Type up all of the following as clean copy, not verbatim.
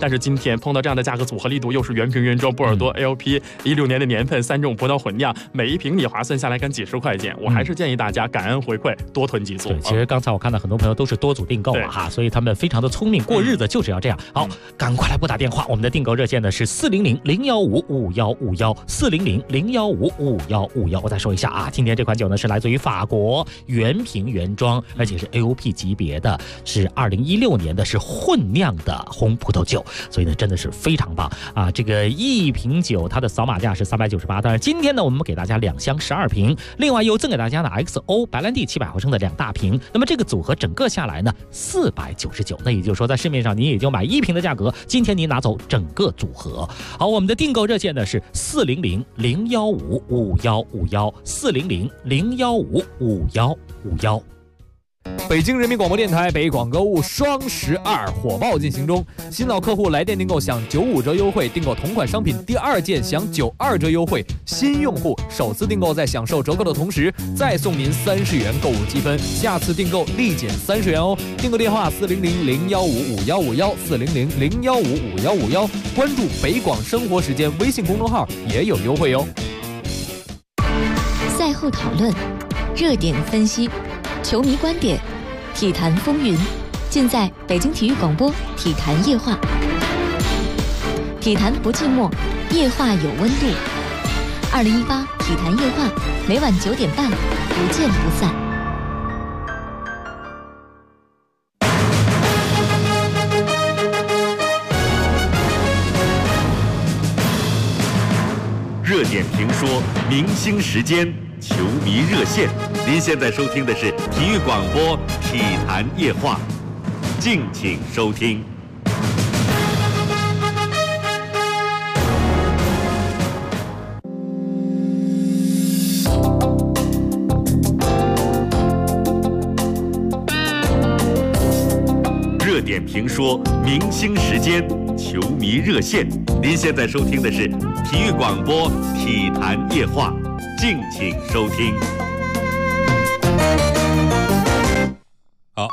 但是今天碰到这样的价格组合力度，又是原瓶原装波尔多 LP 16年的年份，3种葡萄混酿，每一瓶你划算下来干几十块钱，我还是建议大家感恩回馈，多囤几组。 对，其实刚才我看到很多朋友都是多组订购哈，所以他们非常的聪明，过日子就是要这样。好，赶快来拨打电话，我们的订购热线呢是400-015-5151，400-015-5151。我再说一下啊，今天这款酒呢是来自于法国原瓶原装，而且是 AOP 级别的，是2016年的，是混酿的红葡萄酒，所以呢真的是非常棒啊！这个一瓶酒它的扫码价是398，当然今天呢我们给大家2箱12瓶，另外又赠给大家呢 XO 白兰地700毫升的2大瓶，那么这个组合整个下来呢499，那也就是说在市面上你也就买1瓶的价格，今天您拿走整个组合。好，我们的订购热线呢是400-015-5151，400-015-5151。 北京人民广播电台北广购物双12火爆进行中，新老客户来电订购享95折优惠，订购同款商品第2件享92折优惠，新用户首次订购在享受折扣的同时再送您30元购物积分，下次订购立减30元哦。订购电话400-015-5151，400-015-5151，关注北广生活时间微信公众号也有优惠哟。 赛后讨论，热点分析，球迷观点，体坛风云，尽在北京体育广播体坛夜话。体坛不寂寞，夜话有温度。2018体坛夜话，每晚9点半，不见不散。 热点评说，明星时间，球迷热线。您现在收听的是体育广播体坛夜话，敬请收听。热点评说，明星时间，球迷热线。您现在收听的是体育广播体坛夜话，敬请收听。 好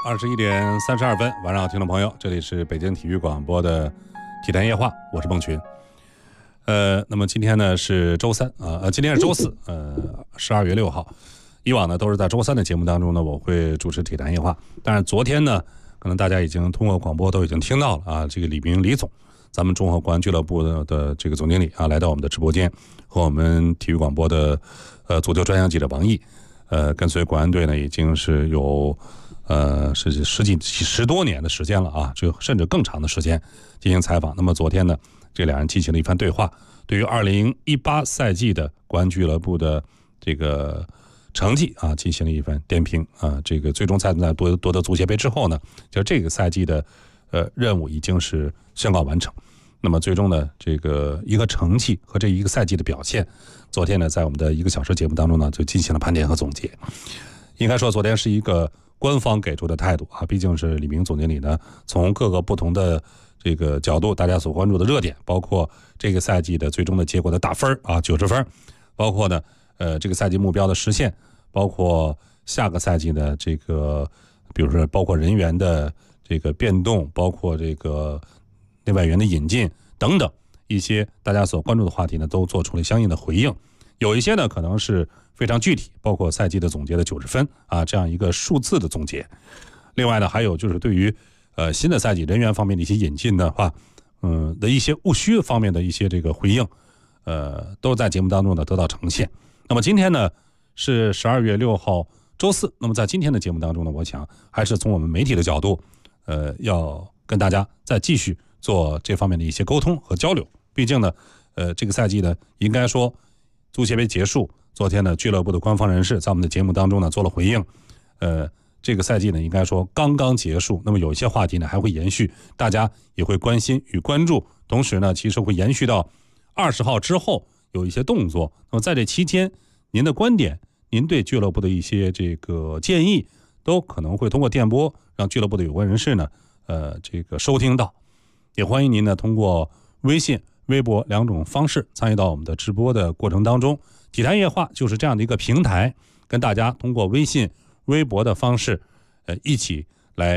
，21:32，晚上好，听众朋友，这里是北京体育广播的体坛夜话，我是孟群。那么今天呢是周三今天是周四，12月6号。以往呢都是在周三的节目当中呢，我会主持体坛夜话。但是昨天呢，可能大家已经通过广播都已经听到了啊，这个李明李总，咱们综合国安俱乐部的这个总经理啊，来到我们的直播间，和我们体育广播的足球专项记者王毅，跟随国安队呢已经是有是10多年的时间了啊，就甚至更长的时间进行采访。那么昨天呢，这两人进行了一番对话，对于2018赛季的国安俱乐部的这个成绩啊，进行了一番点评啊。这个最终在夺得足协杯之后呢，就这个赛季的任务已经是宣告完成。那么最终呢，这个一个成绩和这一个赛季的表现，昨天呢，在我们的1个小时节目当中呢，就进行了盘点和总结。应该说，昨天是一个官方给出的态度啊，毕竟是李明总经理呢，从各个不同的这个角度，大家所关注的热点，包括这个赛季的最终的结果的打分啊，90分，包括呢，这个赛季目标的实现，包括下个赛季的这个，比如说包括人员的这个变动，包括这个内外援的引进等等一些大家所关注的话题呢，都做出了相应的回应。有一些呢可能是非常具体，包括赛季的总结的90分啊，这样一个数字的总结。另外呢，还有就是对于新的赛季人员方面的一些引进的话，的一些务虚方面的一些这个回应，都在节目当中呢得到呈现。那么今天呢是12月6号周四，那么在今天的节目当中呢，我想还是从我们媒体的角度，要跟大家再继续做这方面的一些沟通和交流。毕竟呢，这个赛季呢，应该说足协杯结束，昨天呢，俱乐部的官方人士在我们的节目当中呢做了回应。这个赛季呢，应该说刚刚结束，那么有一些话题呢还会延续，大家也会关心与关注。同时呢，其实会延续到20号之后有一些动作。那么在这期间，您的观点，您对俱乐部的一些这个建议，都可能会通过电波让俱乐部的有关人士呢，这个收听到。也欢迎您呢通过微信、微博2种方式参与到我们的直播的过程当中。体坛夜话就是这样的一个平台，跟大家通过微信、微博的方式，一起来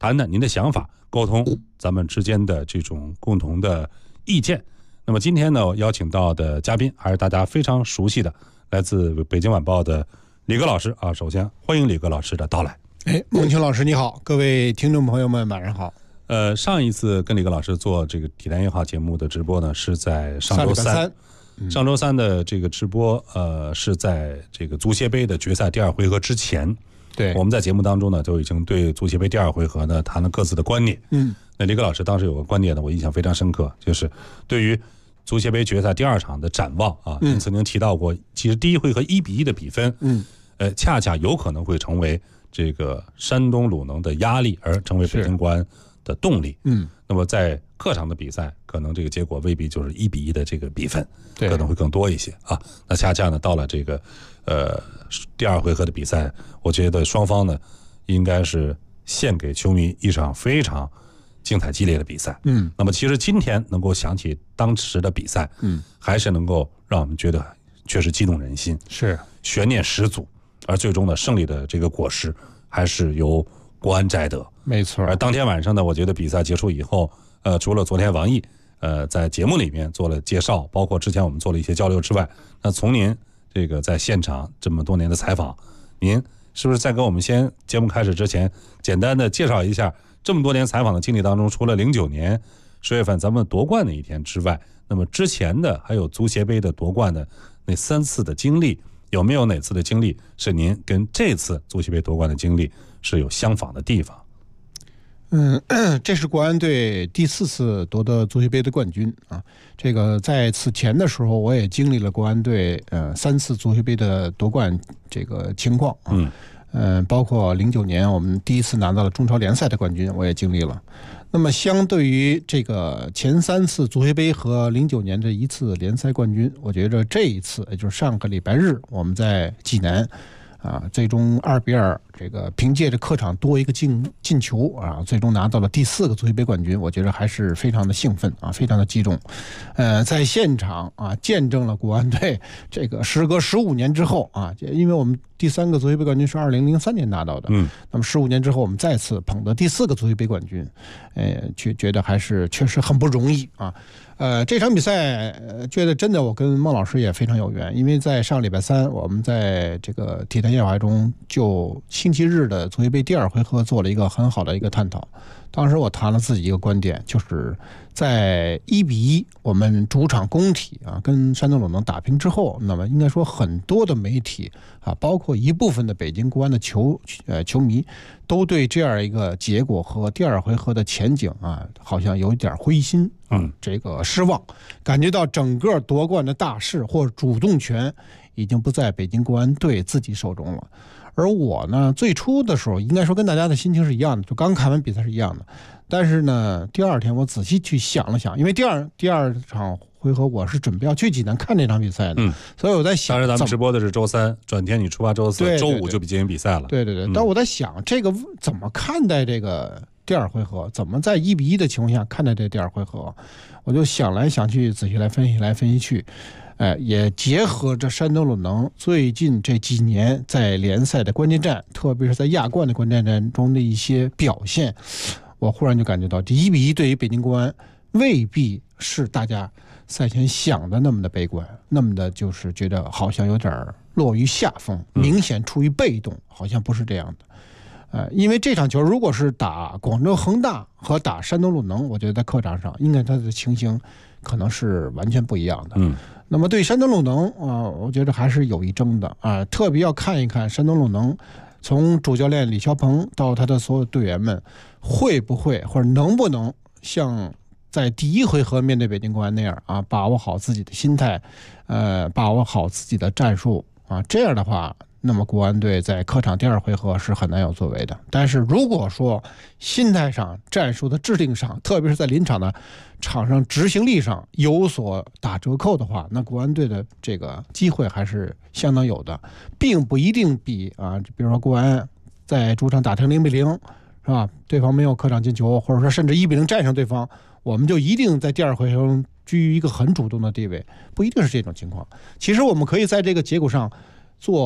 谈谈您的想法，沟通咱们之间的这种共同的意见。那么今天呢，邀请到的嘉宾还是大家非常熟悉的，来自北京晚报的李戈老师啊。首先欢迎李戈老师的到来。 孟青老师你好，各位听众朋友们晚上好。 上一次跟李戈老师做这个体坛夜话节目的直播呢，是在上周三。上周三的这个直播，是在这个足协杯的决赛第2回合之前。 对， 我们在节目当中呢，就已经对足协杯第2回合呢谈了各自的观点。那李戈老师当时有个观点呢，我印象非常深刻，就是对于足协杯决赛第2场的展望啊，您曾经提到过，其实第1回合1-1的比分，恰恰有可能会成为这个山东鲁能的压力，而成为北京国安的动力。那么在客场的比赛，可能这个结果未必就是1-1的这个比分，可能会更多一些啊。那恰恰呢，到了这个第2回合的比赛，我觉得双方呢应该是献给球迷一场非常精彩激烈的比赛。那么其实今天能够想起当时的比赛，还是能够让我们觉得确实激动人心， 是悬念十足。而最终的胜利的这个果实，还是由国安摘得。 没错。 而当天晚上呢，我觉得比赛结束以后，除了昨天王毅在节目里面做了介绍，包括之前我们做了一些交流之外，那从您这个在现场这么多年的采访，您是不是在跟我们先节目开始之前，简单的介绍一下这么多年采访的经历当中，除了09年10月份咱们夺冠那一天之外，那么之前的还有足协杯的夺冠的那3次的经历，有没有哪次的经历是您跟这次足协杯夺冠的经历是有相仿的地方？ 这是国安队第4次夺得足协杯的冠军啊。这个在此前的时候，我也经历了国安队3次足协杯的夺冠这个情况啊。包括09年我们第1次拿到了中超联赛的冠军，我也经历了。那么相对于这个前3次足协杯和09年的1次联赛冠军，我觉得这一次也就是上个礼拜日我们在济南最终2-2，这个凭借着客场多一个进球啊，最终拿到了第4个足协杯冠军，我觉得还是非常的兴奋啊，非常的激动。在现场啊，见证了国安队这个时隔15年之后啊，因为我们第3个足协杯冠军是2003年拿到的，那么15年之后我们再次捧得第4个足协杯冠军，觉得还是确实很不容易啊。这场比赛觉得真的我跟孟老师也非常有缘，因为在上礼拜3我们在这个体坛夜话中就星期日的足协杯第2回合做了一个很好的一个探讨。当时我谈了自己一个观点，就是在1-1我们主场工体啊跟山东鲁能打平之后，那么应该说很多的媒体啊，包括一部分的北京国安的球迷，都对这样一个结果和第2回合的前景啊，好像有一点灰心这个失望，感觉到整个夺冠的大势或主动权已经不在北京国安队自己手中了。而我呢，最初的时候应该说跟大家的心情是一样的，就刚看完比赛是一样的。但是呢，第2天我仔细去想了想，因为第二场回合我是准备要去济南看这场比赛的，所以我在想， 当时咱们直播的是周3，转天你出发周4，周5就进行比赛了。 对。但我在想，这个怎么看待这个第2回合？怎么在1-1的情况下看待这第2回合？我就想来想去，仔细来分析去。也结合着山东鲁能最近这几年在联赛的关键战，特别是在亚冠的关键战中的一些表现，我忽然就感觉到这1-1对于北京国安未必是大家赛前想的那么的悲观，那么的就是觉得好像有点落于下风，明显处于被动，好像不是这样的。因为这场球如果是打广州恒大和打山东鲁能，我觉得在客场上应该它的情形可能是完全不一样的。那么对山东鲁能我觉得还是有一争的啊，特别要看一看山东鲁能从主教练李霄鹏到他的所有队员们会不会或者能不能像在第1回合面对北京国安那样啊，把握好自己的心态，把握好自己的战术啊，这样的话，那么国安队在客场第2回合是很难有作为的。但是如果说心态上、战术的制定上，特别是在临场的场上执行力上有所打折扣的话，那国安队的这个机会还是相当有的，并不一定比比如说国安在主场打成0-0是吧？对方没有客场进球，或者说甚至1-0战胜对方，我们就一定在第2回合中居于一个很主动的地位，不一定是这种情况。其实我们可以在这个结果上做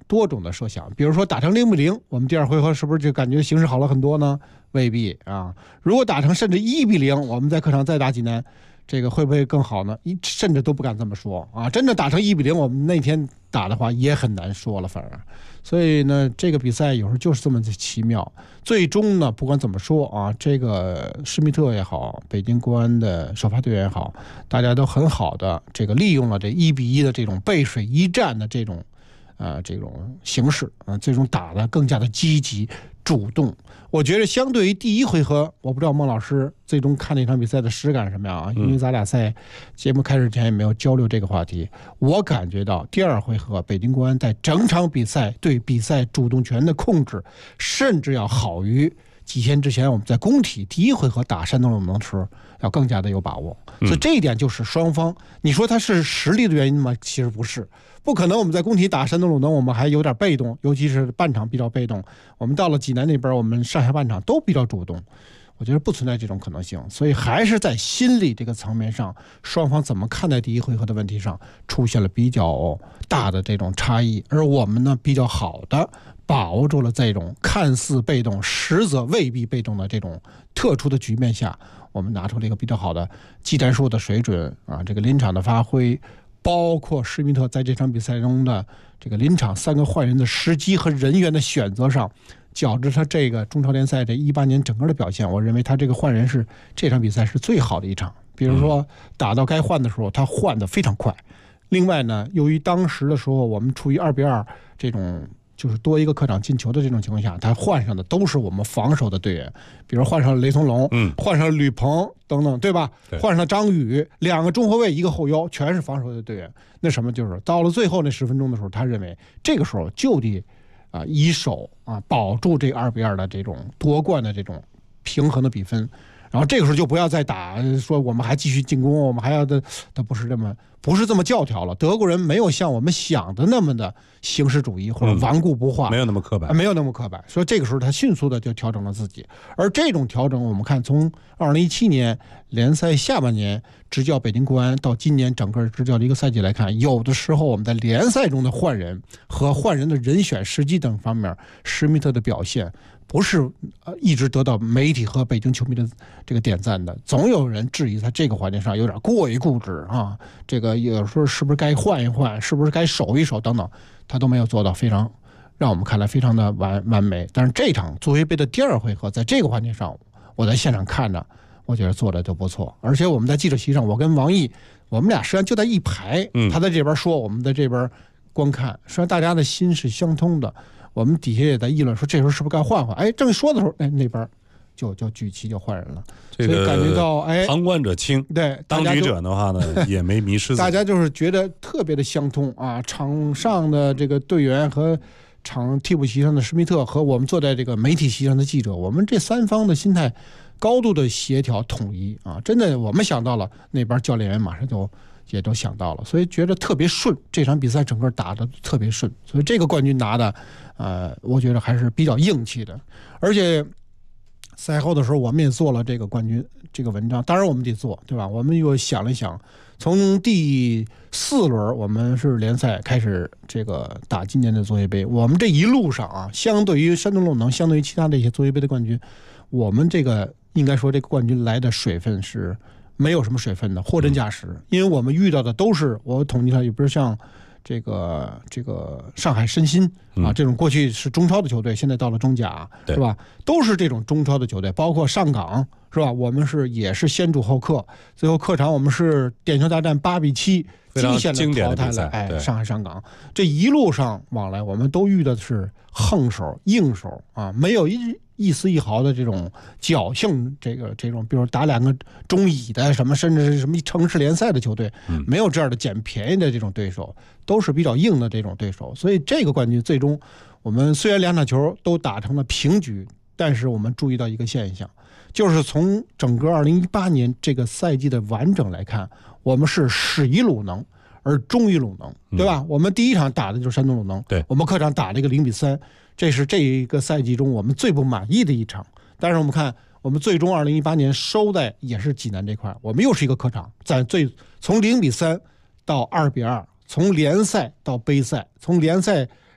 多种的设想。比如说打成0-0，我们第二回合是不是就感觉形势好了很多呢？未必啊。如果打成甚至1-0，我们在客场再打济南，这个会不会更好呢？甚至都不敢这么说啊！真的打成1-0，我们那天打的话也很难说了，反而。所以呢，这个比赛有时候就是这么的奇妙。最终呢，不管怎么说啊，这个施密特也好，北京国安的首发队员也好，大家都很好的这个利用了这1-1的这种背水一战的这种形式啊，最终打得更加的积极主动。我觉得相对于第一回合，我不知道孟老师最终看那场比赛的实感是什么样啊？因为咱俩在节目开始前也没有交流这个话题。我感觉到第二回合北京国安在整场比赛对比赛主动权的控制，甚至要好于几天之前我们在工体第一回合打山东鲁能时要更加的有把握。所以这一点就是双方，你说它是实力的原因吗？其实不是。不可能我们在工体打山东鲁能我们还有点被动，尤其是半场比较被动，我们到了济南那边我们上下半场都比较主动，我觉得不存在这种可能性。所以还是在心理这个层面上，双方怎么看待第一回合的问题上出现了比较大的这种差异，而我们呢比较好的把握住了这种看似被动实则未必被动的这种特殊的局面下，我们拿出了一个比较好的技战术的水准啊，这个临场的发挥，包括施密特在这场比赛中的这个临场3个换人的时机和人员的选择上，较之他这个中超联赛这18年整个的表现，我认为他这个换人是这场比赛是最好的一场。比如说打到该换的时候他换得非常快，另外呢，由于当时的时候我们处于2-2这种就是多一个客场进球的这种情况下，他换上的都是我们防守的队员，比如换上了雷松龙，换上了吕鹏等等，对吧？换上了张宇，2个中后卫，1个后腰，全是防守的队员。那什么就是到了最后那10分钟的时候，他认为这个时候就得以守保住这2-2的这种夺冠的这种平衡的比分。然后这个时候就不要再打，说我们还继续进攻，我们还要的，他不是这么教条了。德国人没有像我们想的那么的形式主义或者顽固不化， 没有那么刻板， 没有那么刻板。所以这个时候他迅速的就调整了自己，而这种调整，我们看从2017年联赛下半年执教北京国安到今年整个执教的一个赛季来看，有的时候我们在联赛中的换人和换人的人选时机等方面，施密特的表现不是一直得到媒体和北京球迷的这个点赞的，总有人质疑他这个环节上有点过于固执啊，这个有时候是不是该换一换，是不是该守一守等等，他都没有做到非常让我们看来非常的完美。但是这场足协杯的第二回合在这个环节上，我在现场看着我觉得做的就不错。而且我们在记者席上，我跟王毅我们俩实际上就在一排，他在这边说，我们在这边观看，实际上大家的心是相通的。我们底下也在议论说，这时候是不是该换换？哎，正说的时候，哎，那边就举旗就换人了，所以感觉到哎， 旁观者清， 对， 当局者的话呢，也没迷失。 大家就是觉得特别的相通啊，场上的这个队员和场替补席上的施密特和我们坐在这个媒体席上的记者，我们这3方的心态高度的协调统一啊，真的我们想到了，那边教练员马上就也都想到了，所以觉得特别顺，这场比赛整个打得特别顺，所以这个冠军拿的我觉得还是比较硬气的。而且赛后的时候我们也做了这个冠军这个文章，当然我们得做，对吧？我们又想了想，从第4轮我们是联赛开始这个打今年的足协杯，我们这一路上啊，相对于山东鲁能，相对于其他的一些足协杯的冠军，我们这个应该说这个冠军来的水分是没有什么水分的，货真价实。因为我们遇到的都是，我统计上也不是像这个上海申鑫啊这种过去是中超的球队，现在到了中甲，是吧？都是这种中超的球队，包括上港，是吧？我们也是先主后客，最后客场我们是点球大战8-7惊险的淘汰了上海上港。这一路上往来，我们都遇的是横手硬手啊，没有一丝一毫的这种侥幸，这种比如打2个中乙的什么，甚至是什么城市联赛的球队，没有这样的捡便宜的这种对手，都是比较硬的这种对手。所以这个冠军最终我们虽然2场球都打成了平局，但是我们注意到一个现象，就是从整个2018年这个赛季的完整来看，我们是始于鲁能而终于鲁能，对吧？我们第一场打的就是山东鲁能，对，我们客场打了一个0-3，这是这一个赛季中我们最不满意的一场。但是我们看，我们最终2018年收在也是济南这块，我们又是一个客场，从0-3到2-2，从联赛到杯赛，从联赛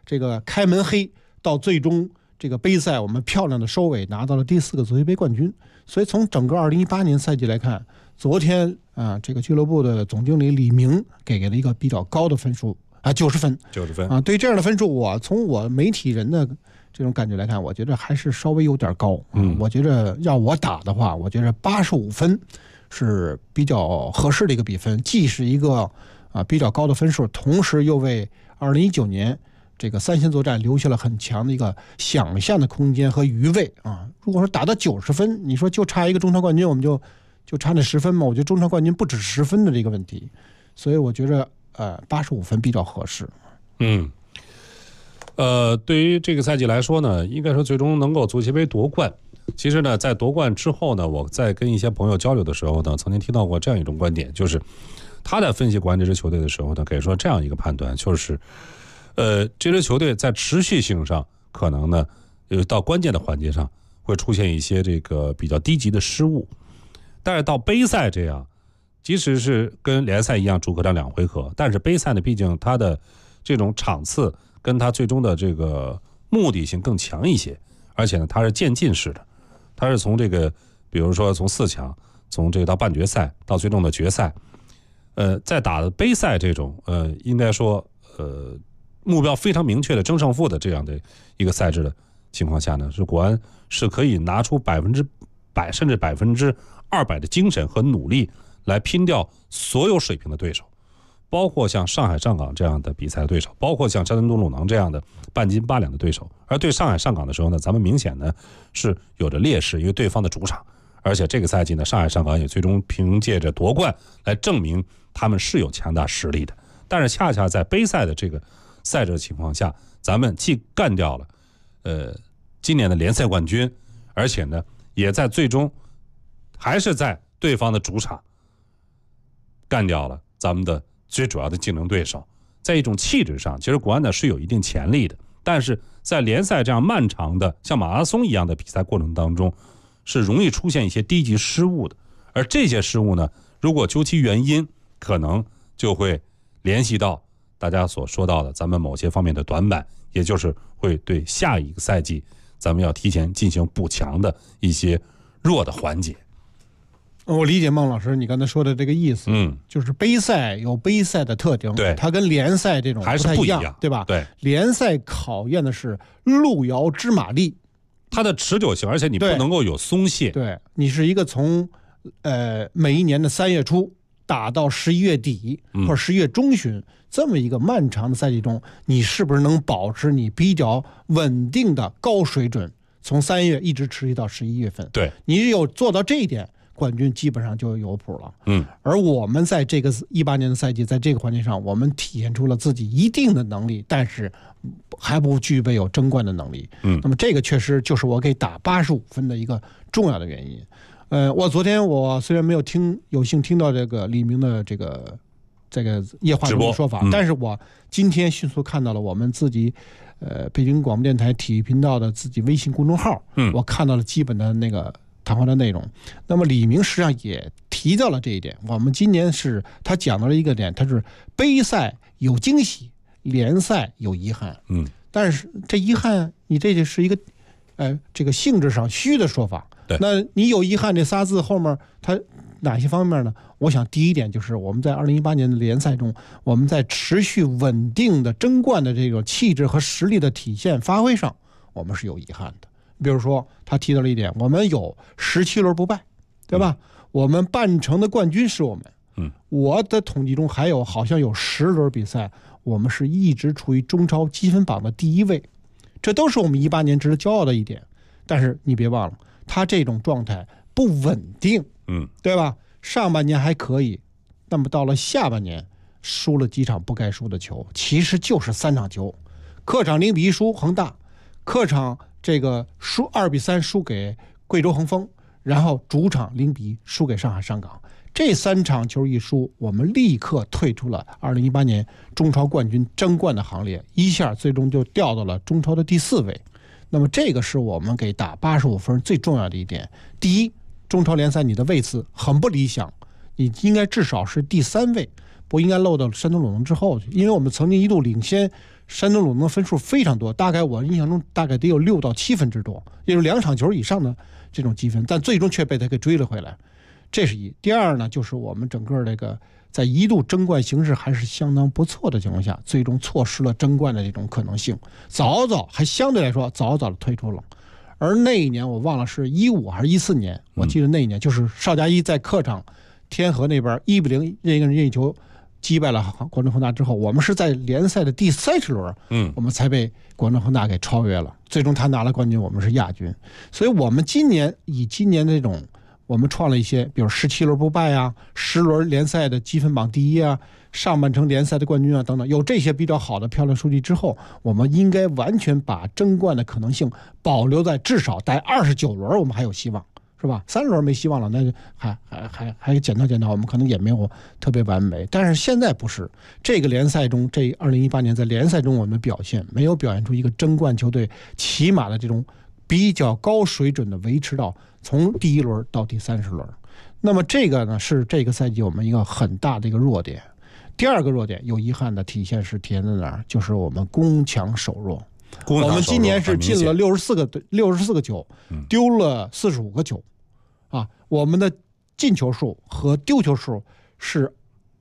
这个开门黑，到最终这个杯赛我们漂亮的收尾，拿到了第4个足协杯冠军。所以从整个2018年赛季来看，昨天这个俱乐部的总经理李明给了一个比较高的分数90分 ，90分啊。对这样的分数，我从我媒体人的这种感觉来看，我觉得还是稍微有点高。我觉得要我打的话，我觉得85分是比较合适的一个比分，既是一个比较高的分数，同时又为2019年这个3线作战留下了很强的一个想象的空间和余味啊。如果说打到90分，你说就差一个中超冠军，我们就差那10分嘛？我觉得中超冠军不止10分的这个问题，所以我觉得85分比较合适。 对于这个赛季来说呢，应该说最终能够足协杯夺冠。其实呢，在夺冠之后呢，我在跟一些朋友交流的时候呢，曾经听到过这样一种观点，就是他在分析国安这支球队的时候呢，给出这样一个判断，就是这支球队在持续性上可能呢，到关键的环节上会出现一些这个比较低级的失误，但是到杯赛这样，即使是跟联赛一样主客场2回合，但是杯赛呢，毕竟它的这种场次跟它最终的这个目的性更强一些，而且呢，它是渐进式的，它是从这个，比如说从4强，从这个到半决赛，到最终的决赛，在打的杯赛这种，应该说，目标非常明确的争胜负的这样的一个赛制的情况下呢，是国安是可以拿出100%甚至200%的精神和努力来拼掉所有水平的对手，包括像上海上港这样的比赛的对手，包括像山东鲁能这样的半斤八两的对手。而对上海上港的时候呢，咱们明显呢是有着劣势，因为对方的主场，而且这个赛季呢，上海上港也最终凭借着夺冠来证明他们是有强大实力的。但是恰恰在杯赛的这个赛制的情况下，咱们既干掉了今年的联赛冠军，而且呢也在最终还是在对方的主场干掉了咱们的最主要的竞争对手。在一种气质上，其实国安呢是有一定潜力的，但是在联赛这样漫长的像马拉松一样的比赛过程当中，是容易出现一些低级失误的。而这些失误呢，如果究其原因，可能就会联系到大家所说到的咱们某些方面的短板，也就是会对下一个赛季咱们要提前进行补强的一些弱的环节。 我理解孟老师你刚才说的这个意思，就是杯赛有杯赛的特征， 对， 它跟联赛这种还是不一样， 对吧？ 对， 联赛考验的是路遥知马力， 它的持久性，而且你不能够有松懈。 对，你是一个从每一年的3月初打到11月底或者10月中旬，这么一个漫长的赛季中，你是不是能保持你比较稳定的高水准，从3月一直持续到11月份？ 对， 你有做到这一点，冠军基本上就有谱了。而我们在这个18年的赛季，在这个环节上，我们体现出了自己一定的能力，但是还不具备有争冠的能力。那么这个确实就是我给打85分的一个重要的原因。我昨天虽然没有有幸听到这个李明的这个夜话中的说法，但是我今天迅速看到了我们自己北京广播电台体育频道的自己微信公众号，我看到了基本的那个谈话的内容。那么李明实际上也提到了这一点，我们今年他讲到了一个点，他是杯赛有惊喜，联赛有遗憾。但是这遗憾你这就是一个这个性质上虚的说法。那你有遗憾这仨字后面它哪些方面呢？我想第一点就是我们在2018年的联赛中，我们在持续稳定的争冠的这个气质和实力的体现发挥上，我们是有遗憾的。比如说他提到了一点，我们有17轮不败，对吧？我们半程的冠军是我们。我的统计中好像有10轮比赛，我们是一直处于中超积分榜的第1位，这都是我们18年值得骄傲的一点。但是你别忘了，他这种状态不稳定，对吧？上半年还可以，那么到了下半年输了几场不该输的球，其实就是3场球，客场0-1输恒大，客场这个输2-3输给贵州恒丰，然后主场0-1输给上海上港。这3场球一输，我们立刻退出了2018年中超冠军争冠的行列，一下最终就掉到了中超的第4位。那么这个是我们给打85分最重要的一点。第一，中超联赛你的位次很不理想， 你应该至少是第3位，不应该落到山东鲁能之后去，因为我们曾经一度领先山东鲁能分数非常多，大概我印象中大概得有6到7分之多，也就是2场球以上的这种积分，但最终却被他给追了回来，这是一。第二呢，就是我们整个这个在一度争冠形势还是相当不错的情况下，最终错失了争冠的这种可能性，还相对来说早的退出了。而那一年我忘了是15还是14年，我记得那一年就是邵佳一在客场天河那边1-0任意球击败了广州恒大之后，我们是在联赛的第30轮，我们才被广州恒大给超越了，最终他拿了冠军，我们是亚军。所以我们今年的这种，我们创了一些，比如17轮不败啊，10轮联赛的积分榜第1啊，上半程联赛的冠军啊等等，有这些比较好的漂亮数据之后，我们应该完全把争冠的可能性保留在至少在29轮，我们还有希望，是吧？3轮没希望了，那就还检讨，我们可能也没有特别完美。但是现在不是，这个联赛中，这2018年在联赛中我们的表现没有表现出一个争冠球队起码的这种比较高水准的维持到从第1轮到第30轮。那么这个呢，是这个赛季我们一个很大的一个弱点。第二个弱点有遗憾的体现在哪儿？就是我们攻强守弱。我们今年是进了64个球，丢了45个球，我们的进球数和丢球数是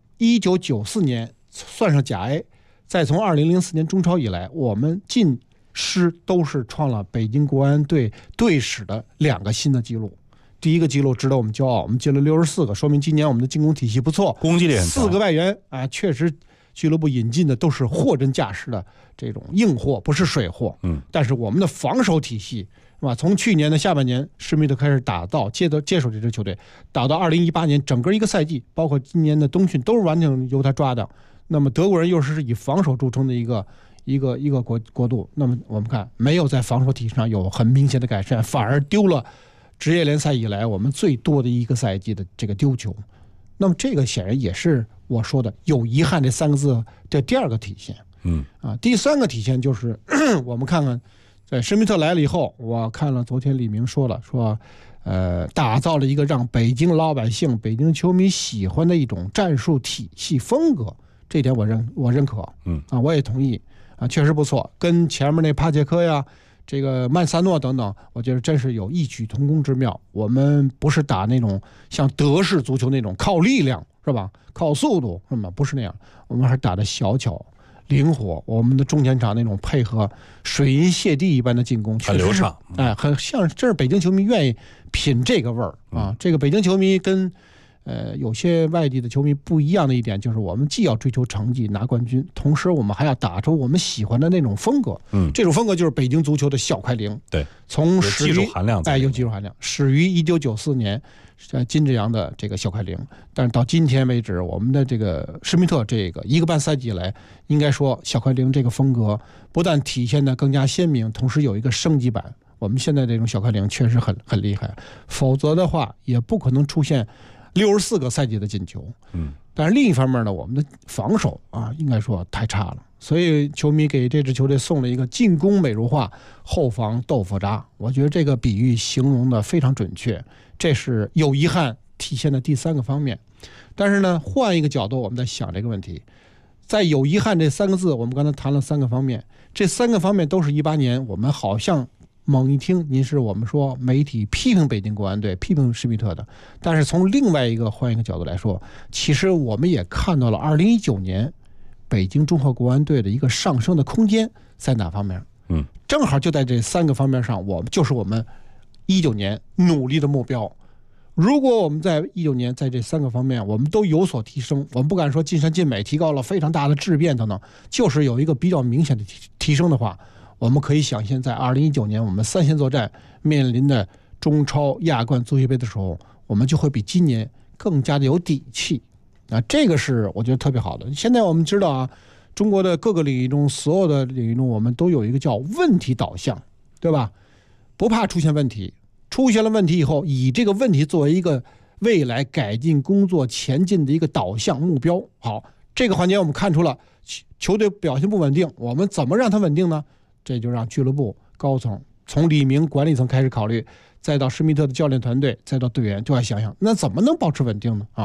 1994年算上甲 A， 再从2004年中超以来，我们进失都是创了北京国安队队史的2个新的记录。第一个记录值得我们骄傲，我们进了64个，说明今年我们的进攻体系不错， 攻击力很强 ，4个外援确实俱乐部引进的都是货真价实的这种硬货，不是水货。但是我们的防守体系是吧？从去年的下半年施密特开始打造接手这支球队，打到2018年整个一个赛季，包括今年的冬训都是完全由他抓的。那么德国人又是以防守著称的一个国度，那么我们看没有在防守体系上有很明显的改善，反而丢了职业联赛以来我们最多的一个赛季的这个丢球。那么这个显然也是我说的有遗憾这3个字的第2个体现。第3个体现就是我们看看在施密特来了以后，我看了昨天李明说打造了一个让北京老百姓、北京球迷喜欢的一种战术体系风格，这点我认可。我也同意确实不错，跟前面那帕切科呀、这个曼萨诺等等，我觉得真是有异曲同工之妙。我们不是打那种像德式足球那种靠力量是吧？靠速度是吗？不是那样，我们还打得小巧灵活。我们的中前场那种配合水银泻地一般的进攻， 很流畅， 很像，这是北京球迷愿意品这个味儿啊。这个北京球迷跟有些外地的球迷不一样的一点，就是我们既要追求成绩拿冠军，同时我们还要打出我们喜欢的那种风格。这种风格就是北京足球的小快灵。 对， 从技术含量有技术含量，始于1994年金志扬的这个小快灵，但是到今天为止，我们的这个施密特这个1个半赛季以来，应该说小快灵这个风格不但体现的更加鲜明，同时有一个升级版。我们现在这种小快灵确实很厉害，否则的话也不可能出现64个赛季的进球。但是另一方面呢，我们的防守应该说太差了，所以球迷给这支球队送了一个进攻美如画，后防豆腐渣。我觉得这个比喻形容的非常准确，这是有遗憾体现的第3个方面。但是呢，换一个角度我们在想这个问题，在有遗憾这3个字，我们刚才谈了3个方面，这3个方面都是18年我们好像猛一听您是我们说媒体批评北京国安队、批评施密特的，但是从另外换一个角度来说，其实我们也看到了2019年北京中赫国安队的一个上升的空间在哪方面？正好就在这3个方面上，我们19年努力的目标。如果我们在19年在这3个方面我们都有所提升，我们不敢说尽善尽美，提高了非常大的质变等等，就是有一个比较明显的提升的话，我们可以想象在2019年我们3线作战面临的中超、亚冠、足协杯的时候，我们就会比今年更加的有底气。这个是我觉得特别好的。现在我们知道中国的各个领域中，所有的领域中，我们都有一个叫问题导向，对吧？不怕出现问题，出现了问题以后，以这个问题作为一个未来改进工作前进的一个导向目标。好，这个环节我们看出了球队表现不稳定，我们怎么让它稳定呢？这就让俱乐部高层从李明管理层开始考虑，再到施密特的教练团队，再到队员，就要想想那怎么能保持稳定呢？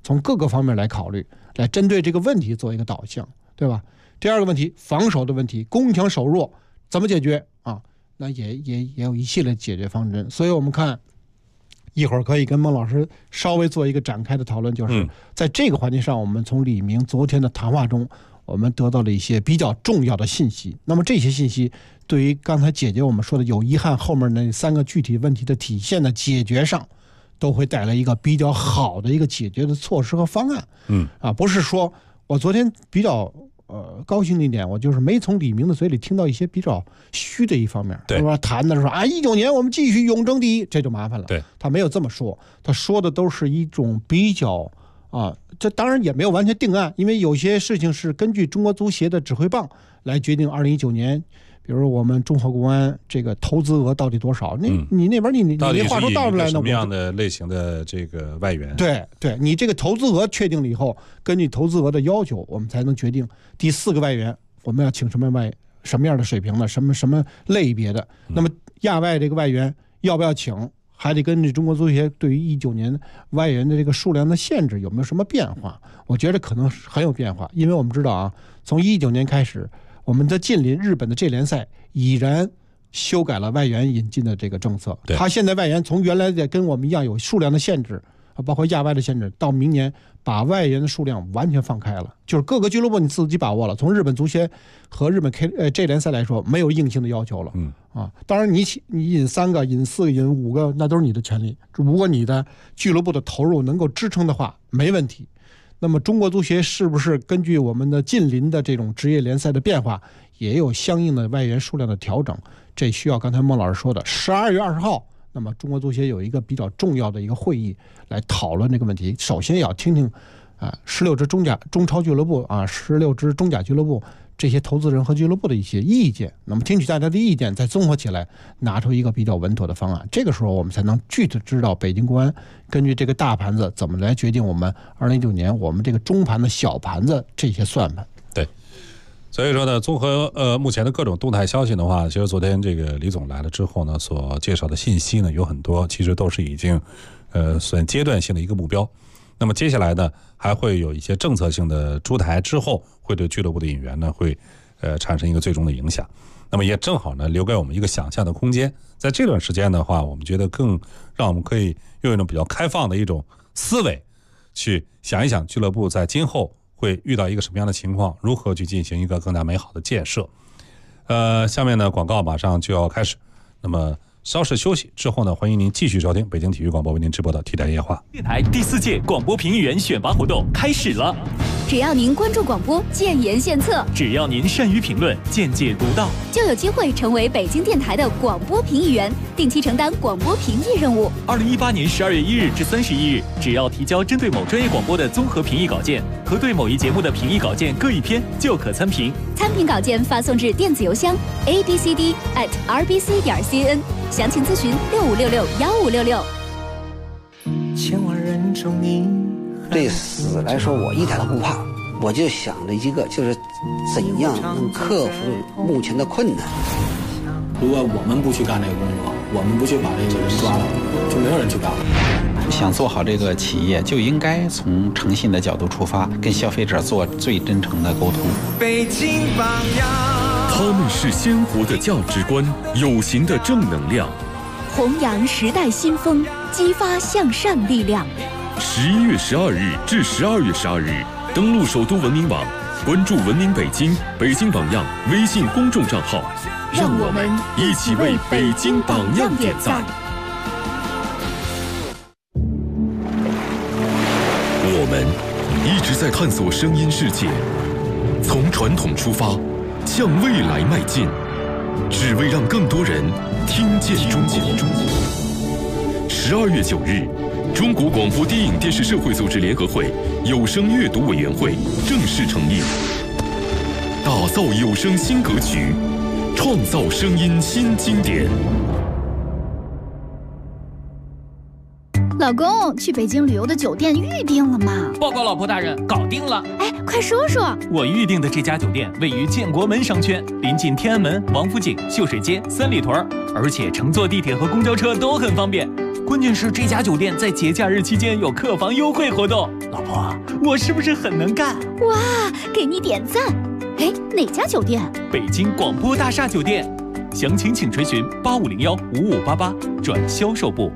从各个方面来考虑，来针对这个问题做一个导向，对吧？第二个问题，防守的问题，攻强守弱怎么解决啊？那也有一系列解决方针。所以我们看一会儿可以跟孟老师稍微做一个展开的讨论，就是在这个环节上，我们从李明昨天的谈话中，我们得到了一些比较重要的信息。那么这些信息对于刚才解决我们说的有遗憾后面那3个具体问题的体现的解决上，都会带来一个比较好的一个解决的措施和方案。不是说我昨天比较高兴的一点，我就是没从李明的嘴里听到一些比较虚的一方面，对吧？谈的是说19年我们继续永争第一，这就麻烦了。对，他没有这么说，他说的都是一种比较这当然也没有完全定案，因为有些事情是根据中国足协的指挥棒来决定2019年。比如我们中赫国安这个投资额到底多少？你那边你那话说到出来呢？ 什么样的类型的这个外援？对， 你这个投资额确定了以后，根据投资额的要求，我们才能决定第4个外援我们要请什么样的水平的，什么类别的。那么亚外这个外援要不要请，还得根据中国足协对于19年外援的这个数量的限制有没有什么变化？我觉得可能很有变化，因为我们知道从19年开始。我们的近邻日本的这联赛已然修改了外援引进的这个政策，他现在外援从原来的跟我们一样有数量的限制，包括亚外的限制，到明年把外援的数量完全放开了，就是各个俱乐部你自己把握了。从日本足协和日本这联赛来说，没有硬性的要求了。当然你引3个、引4个、引5个，那都是你的权利。如果你的俱乐部的投入能够支撑的话，没问题。那么中国足协是不是根据我们的近邻的这种职业联赛的变化，也有相应的外援数量的调整？这需要刚才孟老师说的12月20号，那么中国足协有一个比较重要的一个会议来讨论这个问题。首先要听听16支中超俱乐部16支中甲俱乐部这些投资人和俱乐部的一些意见，那么听取大家的意见，再综合起来拿出一个比较稳妥的方案。这个时候我们才能具体知道北京国安根据这个大盘子怎么来决定我们2019年我们这个中盘的小盘子这些算盘。 对，所以说呢，综合目前的各种动态消息的话，其实昨天这个李总来了之后呢，所介绍的信息呢有很多，其实都是已经算阶段性的一个目标。那么接下来呢，还会有一些政策性的出台之后，会对俱乐部的引援呢会产生一个最终的影响。那么也正好呢留给我们一个想象的空间。在这段时间的话，我们觉得更让我们可以用一种比较开放的一种思维去想一想俱乐部在今后会遇到一个什么样的情况，如何去进行一个更加美好的建设。下面呢广告马上就要开始，那么稍事休息之后呢，欢迎您继续收听北京体育广播为您直播的体坛夜话。 电台第4届广播评议员选拔活动开始了， 只要您关注广播，建言献策， 只要您善于评论，见解独到， 就有机会成为北京电台的广播评议员，定期承担广播评议任务。 2018年12月1日至31日，只要提交针对某专业广播的综合评议稿件和对某一节目的评议稿件各1篇，就可参评。 参评稿件发送至电子邮箱 abcd@rbc.cn， 详情咨询65661566。 千万人中你。对死来说，我一点都不怕，我就想着一个，就是怎样能克服目前的困难。 如果我们不去干这个工作，我们不去把这个人抓了，就没有人去干了。 想做好这个企业，就应该从诚信的角度出发，跟消费者做最真诚的沟通。 北京榜样，他们是鲜活的价值观，有形的正能量， 弘扬时代新风，激发向善力量。 11月12日至12月12日，登录首都文明网，关注文明北京、北京榜样微信公众账号， 让我们一起为北京榜样点赞。 我们一直在探索声音世界，从传统出发，向未来迈进，只为让更多人听见中国。12月9日。中国广播电影电视社会组织联合会有声阅读委员会正式成立，打造有声新格局，创造声音新经典。 老公，去北京旅游的酒店预定了吗？ 报告老婆大人，搞定了。 哎，快说说。 我预定的这家酒店位于建国门商圈，临近天安门、王府井、秀水街、三里屯，而且乘坐地铁和公交车都很方便。关键是这家酒店在节假日期间有客房优惠活动， 老婆，我是不是很能干？ 哇，给你点赞！哎，哪家酒店？ 北京广播大厦酒店，详情请垂询8501-5588转销售部。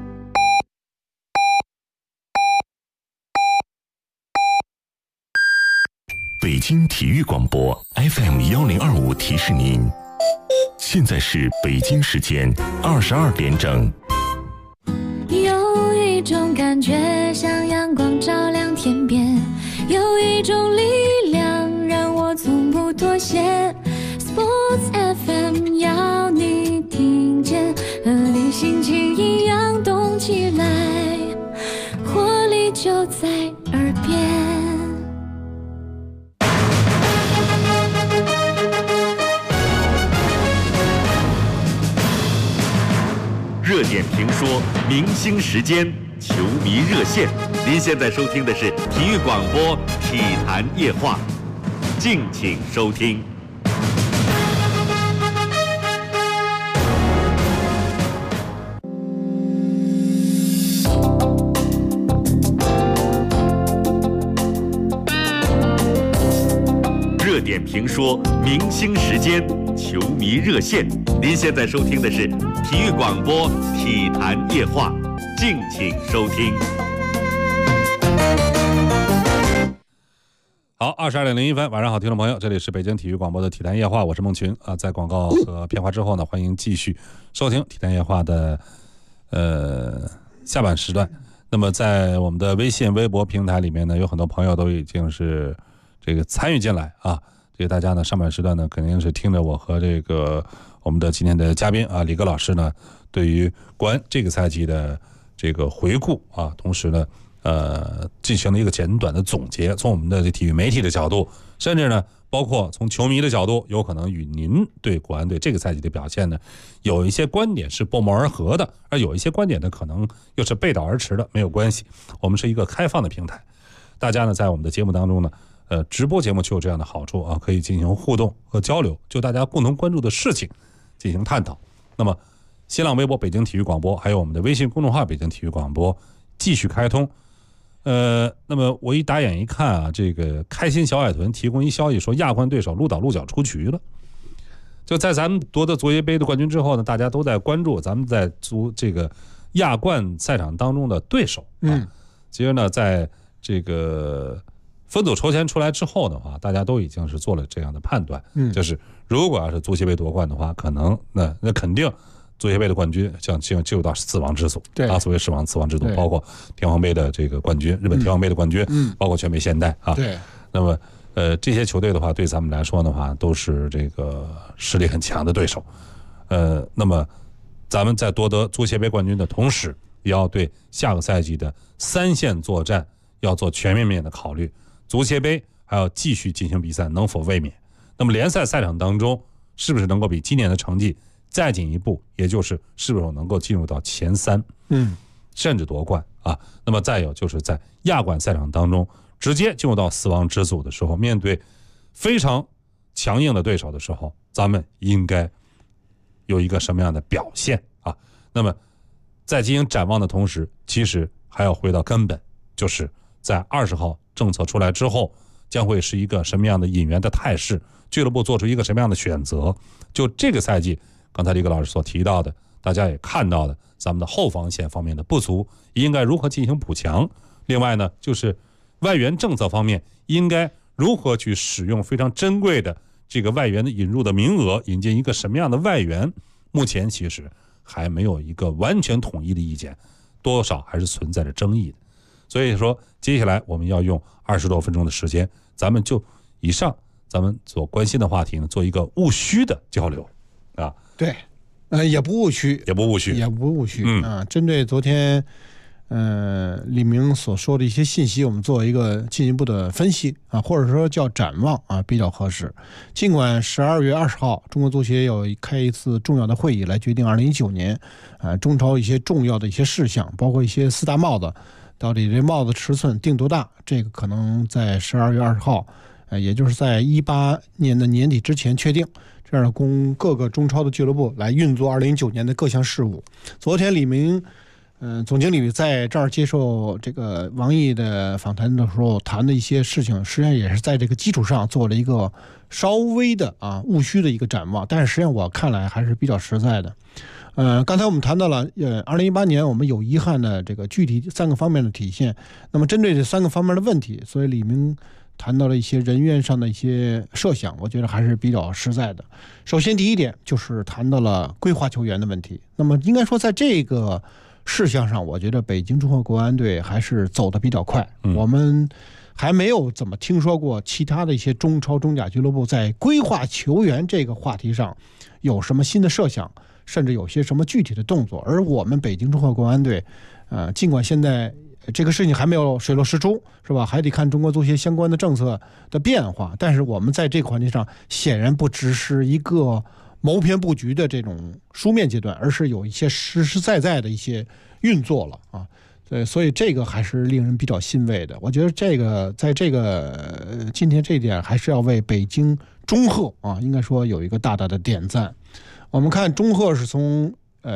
北京体育广播 FM1025提示您，现在是北京时间22点整。 有一种感觉像阳光照亮天边，有一种力量让我从不妥协。 Sports FM 要你听见，和你心情一样动起来，活力就在耳边。 热点评说，明星时间，球迷热线。您现在收听的是体育广播《体坛夜话》，敬请收听。热点评说，明星时间，球迷热线。您现在收听的是体育广播《体坛夜话》，敬请收听。 好，22:01，晚上好，听众朋友，这里是北京体育广播的《体坛夜话》，我是孟群啊。在广告和片花之后呢，欢迎继续收听《体坛夜话》的下半时段。那么在我们的微信、微博平台里面呢，有很多朋友都已经是这个参与进来啊。这个大家呢，上半时段呢，肯定是听着我和这个我们的今天的嘉宾啊，李哥老师呢，对于国安这个赛季的这个回顾啊，同时呢，进行了一个简短的总结，从我们的体育媒体的角度，甚至呢，包括从球迷的角度，有可能与您对国安队这个赛季的表现呢，有一些观点是不谋而合的，而有一些观点呢，可能又是背道而驰的，没有关系。我们是一个开放的平台，大家呢，在我们的节目当中呢，直播节目就有这样的好处啊，可以进行互动和交流，就大家共同关注的事情进行探讨。那么，新浪微博北京体育广播，还有我们的微信公众号北京体育广播继续开通。那么我一打眼一看啊，这个开心小海豚提供一消息说，亚冠对手鹿岛鹿角出局了。就在咱们夺得足协杯的冠军之后呢，大家都在关注咱们在这个亚冠赛场当中的对手啊。其实呢，在这个分组抽签出来之后的话，大家都已经是做了这样的判断，就是如果要是足协杯夺冠的话，可能那肯定足协杯的冠军将进入到死亡之组，对啊，所谓死亡之组，包括天皇杯的这个冠军，日本天皇杯的冠军，包括全北现代啊，对。那么这些球队的话，对咱们来说的话，都是这个实力很强的对手。那么咱们在夺得足协杯冠军的同时，也要对下个赛季的3线作战要做全面的考虑。足协杯还要继续进行比赛，能否卫冕？那么联赛赛场当中，是不是能够比今年的成绩再进一步？也就是是否能够进入到前3，甚至夺冠啊？那么再有就是在亚冠赛场当中，直接进入到死亡之组的时候，面对非常强硬的对手的时候，咱们应该有一个什么样的表现啊？那么在进行展望的同时，其实还要回到根本，就是在20号政策出来之后，将会是一个什么样的引援的态势，俱乐部做出一个什么样的选择。就这个赛季，刚才李哥老师所提到的，大家也看到的，咱们的后防线方面的不足，应该如何进行补强。另外呢，就是外援政策方面，应该如何去使用非常珍贵的这个外援的引入的名额，引进一个什么样的外援，目前其实还没有一个完全统一的意见，多少还是存在着争议的。所以说，接下来我们要用20多分钟的时间，咱们就以上咱们所关心的话题呢，做一个务虚的交流啊。 对，也不务虚，针对昨天李明所说的一些信息，我们做一个进一步的分析啊，或者说叫展望啊，比较合适。尽管12月20号中国足协有开一次重要的会议来决定2019年中超一些重要的一些事项，包括一些4大帽子，到底这帽子尺寸定多大，这个可能在12月20号也就是在18年的年底之前确定，这样供各个中超的俱乐部来运作2019年的各项事务。昨天李明总经理在这儿接受这个王毅的访谈的时候谈的一些事情，实际上也是在这个基础上做了一个稍微的务虚的一个展望，但是实际上我看来还是比较实在的。刚才我们谈到了2018年我们有遗憾的这个具体3个方面的体现。那么针对这3个方面的问题，所以李明谈到了一些人员上的一些设想，我觉得还是比较实在的。首先第一点就是谈到了规划球员的问题。那么应该说在这个事项上，我觉得北京中赫国安队还是走得比较快。我们还没有怎么听说过其他的一些中超中甲俱乐部在规划球员这个话题上有什么新的设想，甚至有些什么具体的动作。而我们北京中赫国安队尽管现在这个事情还没有水落石出，是吧？还得看中国足协相关的政策的变化。但是我们在这个环节上显然不只是一个谋篇布局的这种书面阶段，而是有一些实实在在的一些运作了啊。对，所以这个还是令人比较欣慰的。我觉得这个在这个今天这一点还是要为北京中赫应该说有一个大大的点赞。我们看中赫是从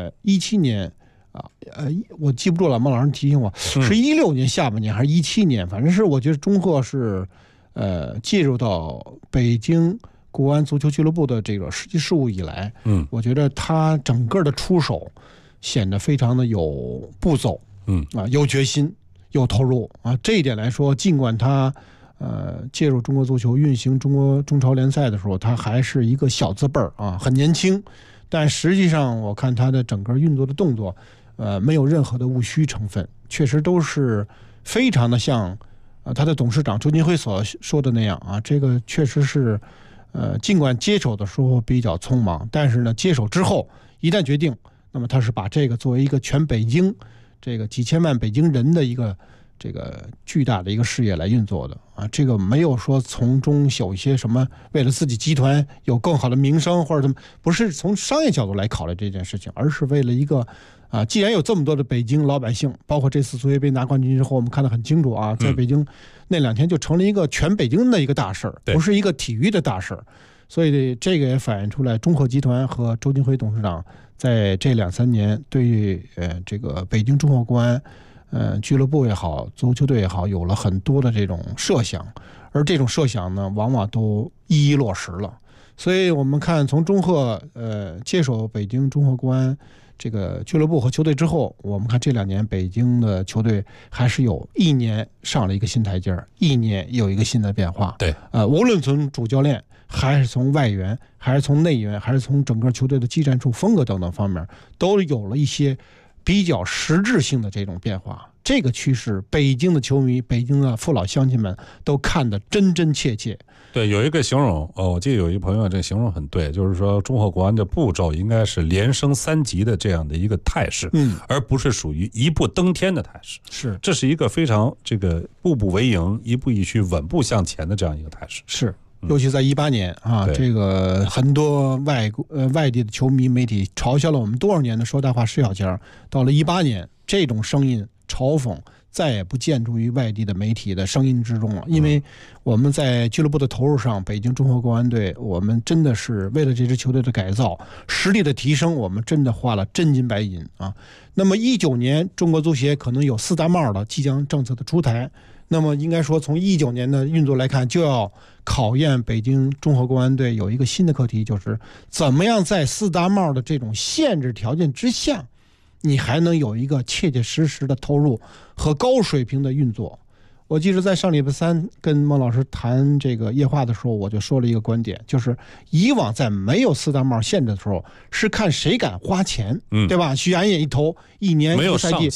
17年我记不住了，孟老师提醒我，是16年下半年还是17年，反正是我觉得中赫是介入到北京国安足球俱乐部的这个实际事务以来，我觉得他整个的出手显得非常的有步骤，有决心，有投入这一点来说，尽管他介入中国足球运行中国中超联赛的时候，他还是一个小字辈儿很年轻，但实际上我看他的整个运作的动作没有任何的务虚成分，确实都是非常的像他的董事长周金辉所说的那样这个确实是尽管接手的时候比较匆忙，但是呢接手之后一旦决定，那么他是把这个作为一个全北京这个几千万北京人的一个这个巨大的一个事业来运作的这个没有说从中有一些什么为了自己集团有更好的名声或者什么，不是从商业角度来考虑这件事情，而是为了一个既然有这么多的北京老百姓，包括这次足协杯拿冠军之后，我们看得很清楚在北京那2天就成了一个全北京的一个大事儿，不是一个体育的大事儿。所以这个也反映出来中赫集团和周金辉董事长在这2-3年对这个北京中赫国安俱乐部也好，足球队也好，有了很多的这种设想，而这种设想呢，往往都一一落实了。所以我们看从中赫接手北京中赫国安这个俱乐部和球队之后，我们看这2年北京的球队还是有1年上了一个新台阶，1年有一个新的变化。 对， 无论从主教练还是从外援，还是从内援，还是从整个球队的技战术风格等等方面，都有了一些比较实质性的这种变化。这个趋势，北京的球迷、北京的父老乡亲们都看得真真切切。 对，有一个形容我记得有一朋友这形容很对，就是说中赫国安的步骤应该是连升3级的这样的一个态势，而不是属于一步登天的态势。 是， 这是一个非常这个步步为营、一步一趋、稳步向前的这样一个态势。 是。尤其在18年这个很多外地的球迷媒体嘲笑了我们多少年的说大话使小钱，到了18年，这种声音嘲讽再也不见诸于外地的媒体的声音之中了。因为我们在俱乐部的投入上，北京中赫国安队，我们真的是为了这支球队的改造、实力的提升，我们真的花了真金白银那么19年，中国足协可能有4大帽的即将政策的出台。那么应该说，从19年的运作来看，就要考验北京中赫国安队有一个新的课题，就是怎么样在4大帽的这种限制条件之下，你还能有一个切切实实的投入和高水平的运作。我记得在上礼拜3跟孟老师谈这个夜话的时候，我就说了一个观点，就是以往在没有4大帽限制的时候，是看谁敢花钱，对吧？徐安也一投1年没有赛季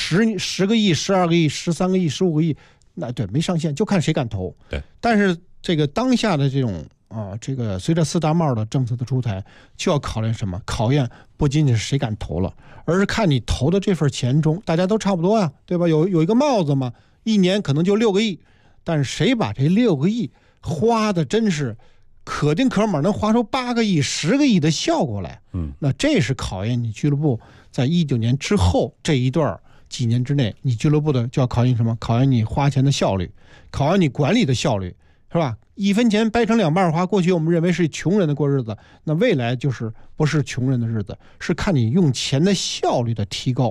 10个亿、12个亿、13个亿、15个亿。那对，没上限，就看谁敢投。 对， 但是这个当下的这种这个随着4大帽的政策的出台，就要考验什么？考验不仅仅是谁敢投了，而是看你投的这份钱中，大家都差不多对吧？有一个帽子嘛，1年可能就6个亿，但是谁把这6个亿花的真是可丁可卯，能花出8个亿、10个亿的效果来？那这是考验你俱乐部在19年之后这一段几年之内，你俱乐部的就要考验什么？考验你花钱的效率，考验你管理的效率，是吧？1分钱掰成2半花，过去我们认为是穷人的过日子，那未来就是不是穷人的日子，是看你用钱的效率的提高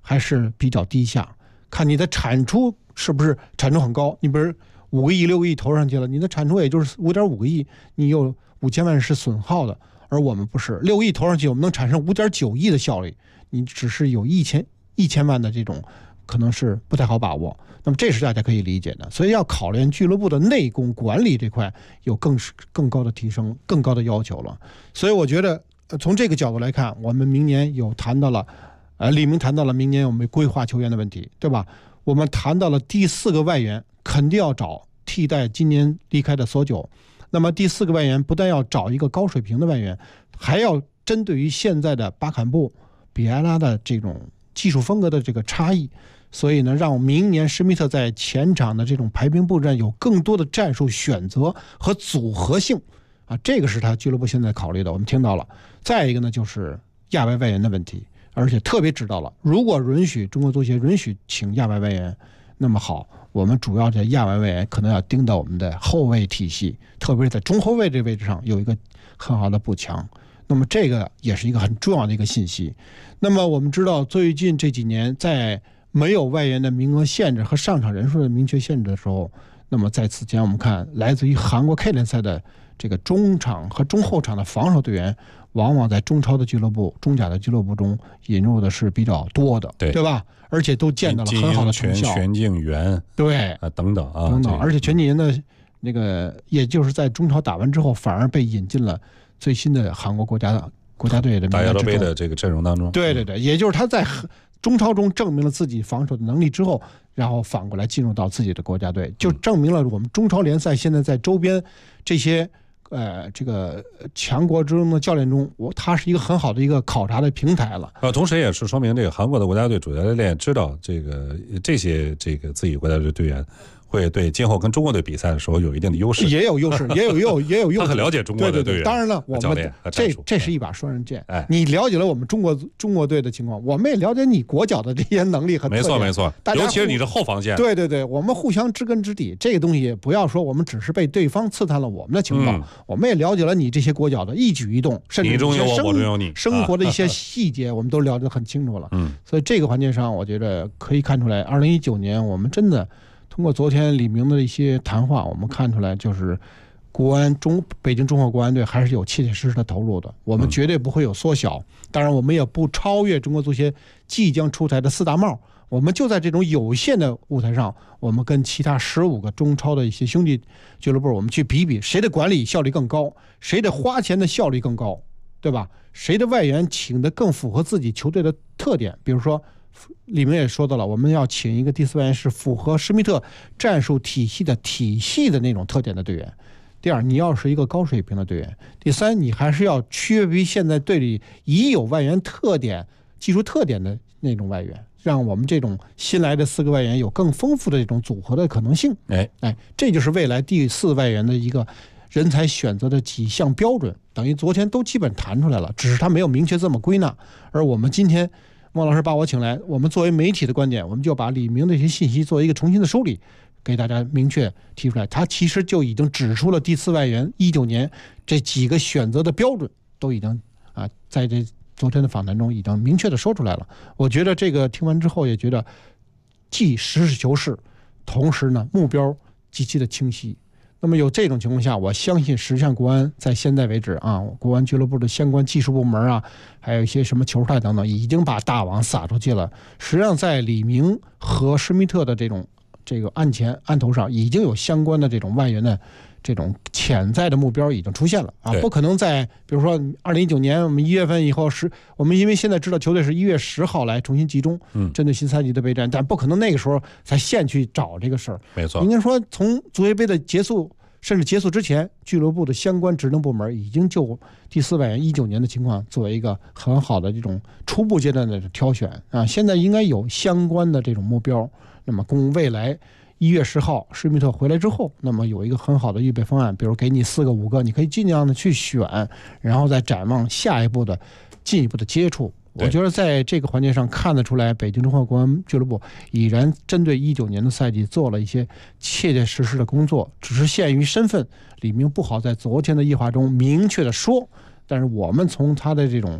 还是比较低下，看你的产出是不是产出很高。你比如5个亿、6个亿投上去了，你的产出也就是5.5个亿，你有5000万是损耗的。而我们不是6个亿投上去，我们能产生5.9亿的效率，你只是有1000万的这种，可能是不太好把握。那么这是大家可以理解的，所以要考虑俱乐部的内功管理这块有更高的提升、更高的要求了。所以我觉得从这个角度来看，我们明年有谈到了，李明谈到了明年我们规划球员的问题，对吧？我们谈到了第4个外援肯定要找替代今年离开的索九。那么第4个外援不但要找一个高水平的外援，还要针对于现在的巴坎布、比埃拉的这种技术风格的这个差异，所以呢，让明年施密特在前场的这种排兵布阵有更多的战术选择和组合性啊，这个是他俱乐部现在考虑的。我们听到了。再一个呢，就是亚外援的问题，而且特别知道了，如果允许中国足协允许请亚外援，那么好。我们主要在亚外援可能要盯到我们的后卫体系，特别是在中后卫这个位置上有一个很好的补强。那么这个也是一个很重要的一个信息。那么我们知道最近这几年在没有外援的名额限制和上场人数的明确限制的时候，那么在此前我们看来自于韩国 K 联赛的这个中场和中后场的防守队员，往往在中超的俱乐部、中甲的俱乐部中引入的是比较多的，对吧？而且都见到了很好的成效。 全竞员， 对等等啊， 等等。而且全竞员的那个，也就是在中超打完之后，反而被引进了最新的韩国国家队的大亚洲杯的这个阵容当中。 对对对，也就是他在中超中证明了自己防守的能力之后，然后反过来进入到自己的国家队，就证明了我们中超联赛现在在周边这些这个强国之中的教练中，他是一个很好的一个考察的平台了。 同时也是说明这个韩国的国家队主教练知道这些自己国家队队员会对今后跟中国队比赛的时候有一定的优势， 也有优势，也有优势。 他很了解中国的队员， 当然了，我们这是一把双刃剑。你了解了我们中国队的情况，我们也了解你国脚的这些能力和特点。 没错，尤其是你的后防线。 对对对，我们互相知根知底，这个东西不要说我们只是被对方刺探了我们的情报，我们也了解了你这些国脚的一举一动，甚至你中有我，我中有你， 生活的一些细节，我们都了解得很清楚了。所以这个环节上，我觉得可以看出来，2019年我们真的。通过昨天李明的一些谈话，我们看出来，就是北京中赫国安队还是有切切实实的投入的。我们绝对不会有缩小，当然我们也不超越中国足协即将出台的4大帽。我们就在这种有限的舞台上，我们跟其他15个中超的一些兄弟俱乐部，我们去比谁的管理效率更高，谁的花钱的效率更高，对吧？谁的外援请的更符合自己球队的特点，比如说。里面也说到了，我们要请一个第4外援是符合施密特战术体系的那种特点的队员。第二，你要是一个高水平的队员。第三，你还是要区别于现在队里已有外援特点、技术特点的那种外援，让我们这种新来的4个外援有更丰富的这种组合的可能性。这就是未来第4外援的一个人才选择的几项标准，等于昨天都基本谈出来了，只是他没有明确这么归纳。而我们今天。汪老师把我请来，我们作为媒体的观点，我们就把李明的一些信息做一个重新的梳理，给大家明确提出来。他其实就已经指出了第4外援19年这几个选择的标准，都已经在这昨天的访谈中已经明确的说出来了。我觉得这个听完之后也觉得既实事求是，同时呢目标极其的清晰。那么有这种情况下，我相信实际上国安在现在为止国安俱乐部的相关技术部门还有一些什么球探等等，已经把大网撒出去了。实际上在李明和施密特的这个案头上，已经有相关的这种外援的这种潜在的目标已经出现了不可能在比如说2019年我们1月份以后我们因为现在知道球队是1月10号来重新集中，针对新赛季的备战，但不可能那个时候才现去找这个事儿。 没错， 应该说从足协杯的结束甚至结束之前，俱乐部的相关职能部门已经就第4外援19年的情况作为一个很好的这种初步阶段的挑选现在应该有相关的这种目标，那么供未来1月10号施密特回来之后，那么有一个很好的预备方案，比如给你4个5个，你可以尽量的去选，然后再展望下一步的进一步的接触。我觉得在这个环节上看得出来，北京中赫国安俱乐部已然针对19年的赛季做了一些切切实实的工作，只是限于身份，李明不好在昨天的议话中明确的说，但是我们从他的这种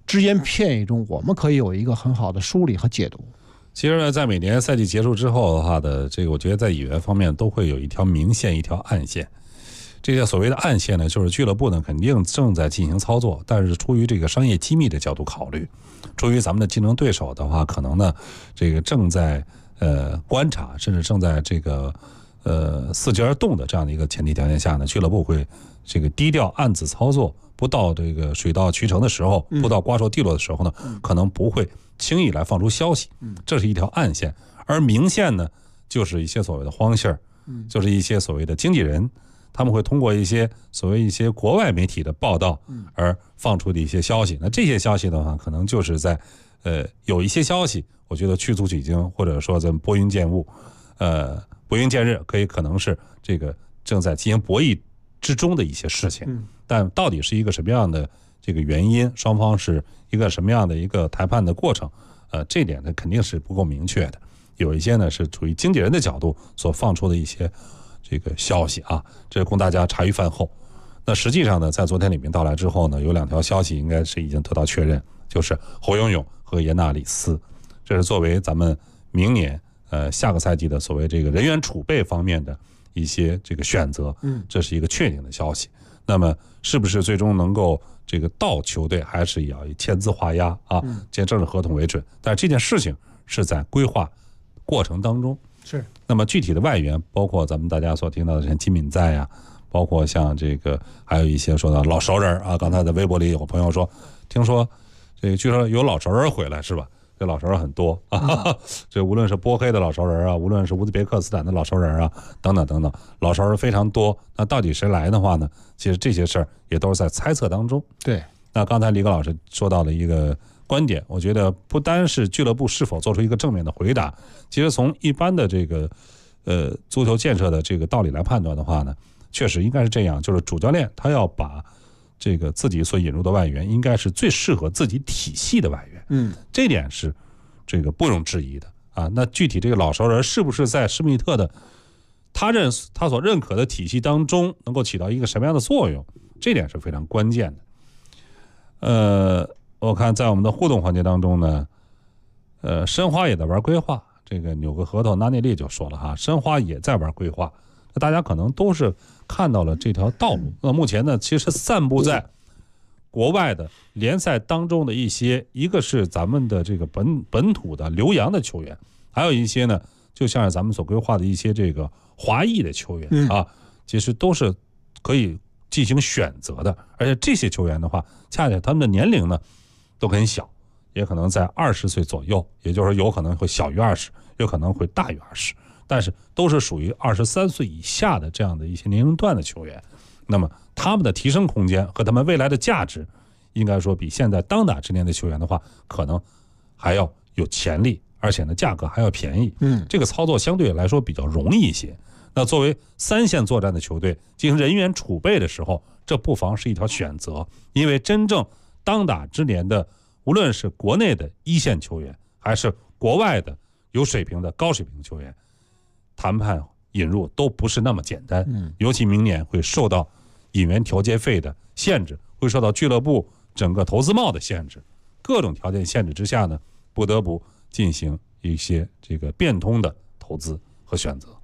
只言片语中，我们可以有一个很好的梳理和解读。 其实呢，在每年赛季结束之后的话的这个，我觉得在引援方面都会有一条明线，一条暗线。这些所谓的暗线呢，就是俱乐部呢肯定正在进行操作，但是出于这个商业机密的角度考虑，出于咱们的竞争对手的话，可能呢这个正在观察，甚至正在这个伺机而动的这样的一个前提条件下呢，俱乐部会这个低调暗自操作，不到这个水到渠成的时候，不到瓜熟蒂落的时候呢，可能不会轻易来放出消息，这是一条暗线。而明线呢，就是一些所谓的荒信儿，就是一些所谓的经纪人，他们会通过一些所谓一些国外媒体的报道而放出的一些消息。那这些消息的话，可能就是在有一些消息，我觉得驱逐取经，或者说咱们拨云见雾，拨云见日，可能是这个正在进行博弈之中的一些事情。但到底是一个什么样的这个原因，双方是一个什么样的一个谈判的过程，这点呢肯定是不够明确的。有一些呢是处于经纪人的角度所放出的一些这个消息啊，这供大家茶余饭后。那实际上呢，在昨天李明到来之后呢，有2条消息应该是已经得到确认，就是侯永永和耶纳里斯，这是作为咱们明年下个赛季的所谓这个人员储备方面的一些这个选择，这是一个确定的消息。那么是不是最终能够这个到球队，还是要以签字画押啊，签正式合同为准？但是这件事情是在规划过程当中。 是。 那么具体的外援，包括咱们大家所听到的像金敏在呀，包括像这个还有一些说到老熟人啊，刚才在微博里有朋友说，听说这个据说有老熟人回来是吧？这老熟人很多啊，这无论是波黑的老熟人啊，无论是乌兹别克斯坦的老熟人啊，等等等等，老熟人非常多。那到底谁来的话呢？其实这些事儿也都是在猜测当中。 对。 那刚才李葛老师说到了一个观点，我觉得不单是俱乐部是否做出一个正面的回答，其实从一般的这个足球建设的这个道理来判断的话呢，确实应该是这样，就是主教练他要把这个自己所引入的外援应该是最适合自己体系的外援，这点是这个不容置疑的啊。那具体这个老熟人是不是在施密特的他所认可的体系当中能够起到一个什么样的作用，这点是非常关键的。我看在我们的互动环节当中呢，申花也在玩规划，这个纽个合同纳内利就说了哈，申花也在玩规划，那大家可能都是看到了这条道路。那目前呢，其实散布在国外的联赛当中的一个是咱们的这个本土的留洋的球员，还有一些呢，就像是咱们所规划的一些这个华裔的球员啊，其实都是可以进行选择的。而且这些球员的话，恰恰他们的年龄呢都很小，也可能在20岁左右，也就是说有可能会小于20，有可能会大于20，但是都是属于23岁以下的这样的一些年龄段的球员。那么他们的提升空间和他们未来的价值，应该说比现在当打之年的球员的话，可能还要有潜力，而且呢价格还要便宜。这个操作相对来说比较容易一些。那作为3线作战的球队进行人员储备的时候，这不妨是一条选择，因为真正当打之年的，无论是国内的1线球员，还是国外的有水平的高水平球员，谈判引入都不是那么简单。尤其明年会受到引援调节费的限制，会受到俱乐部整个投资帽的限制，各种条件限制之下呢，不得不进行一些这个变通的投资和选择。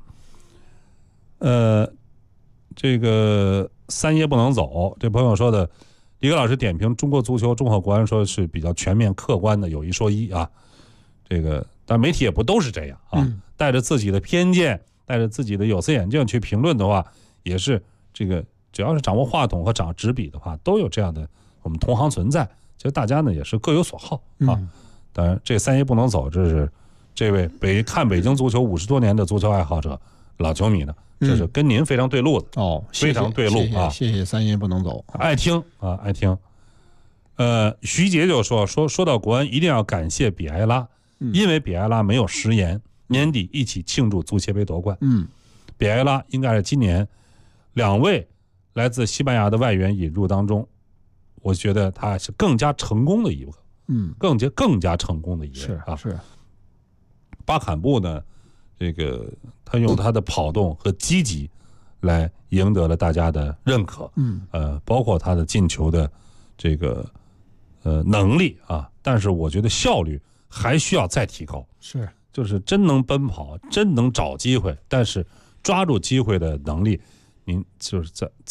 这个3爷不能走，这朋友说的，李葛老师点评中国足球综合国安说是比较全面客观的，有一说一啊。这个但媒体也不都是这样啊，带着自己的偏见，带着自己的有色眼镜去评论的话，也是这个只要是掌握话筒和掌握纸笔的话，都有这样的我们同行存在。其实大家呢也是各有所好啊。当然这3爷不能走，这是这位看北京足球50多年的足球爱好者老球迷呢，这是跟您非常对路的哦， 非常对路啊！ 谢谢3爷不能走， 爱听啊，爱听。徐杰就说到国安一定要感谢比埃拉，因为比埃拉没有食言，年底一起庆祝足协杯夺冠。比埃拉应该是今年2位来自西班牙的外援引入当中，我觉得他是更加成功的一个，更加成功的一个啊。 是巴坎布呢，这个他用他的跑动和积极来赢得了大家的认可。包括他的进球的这个能力啊，但是我觉得效率还需要再提高。 是， 就是真能奔跑，真能找机会，但是抓住机会的能力，您就是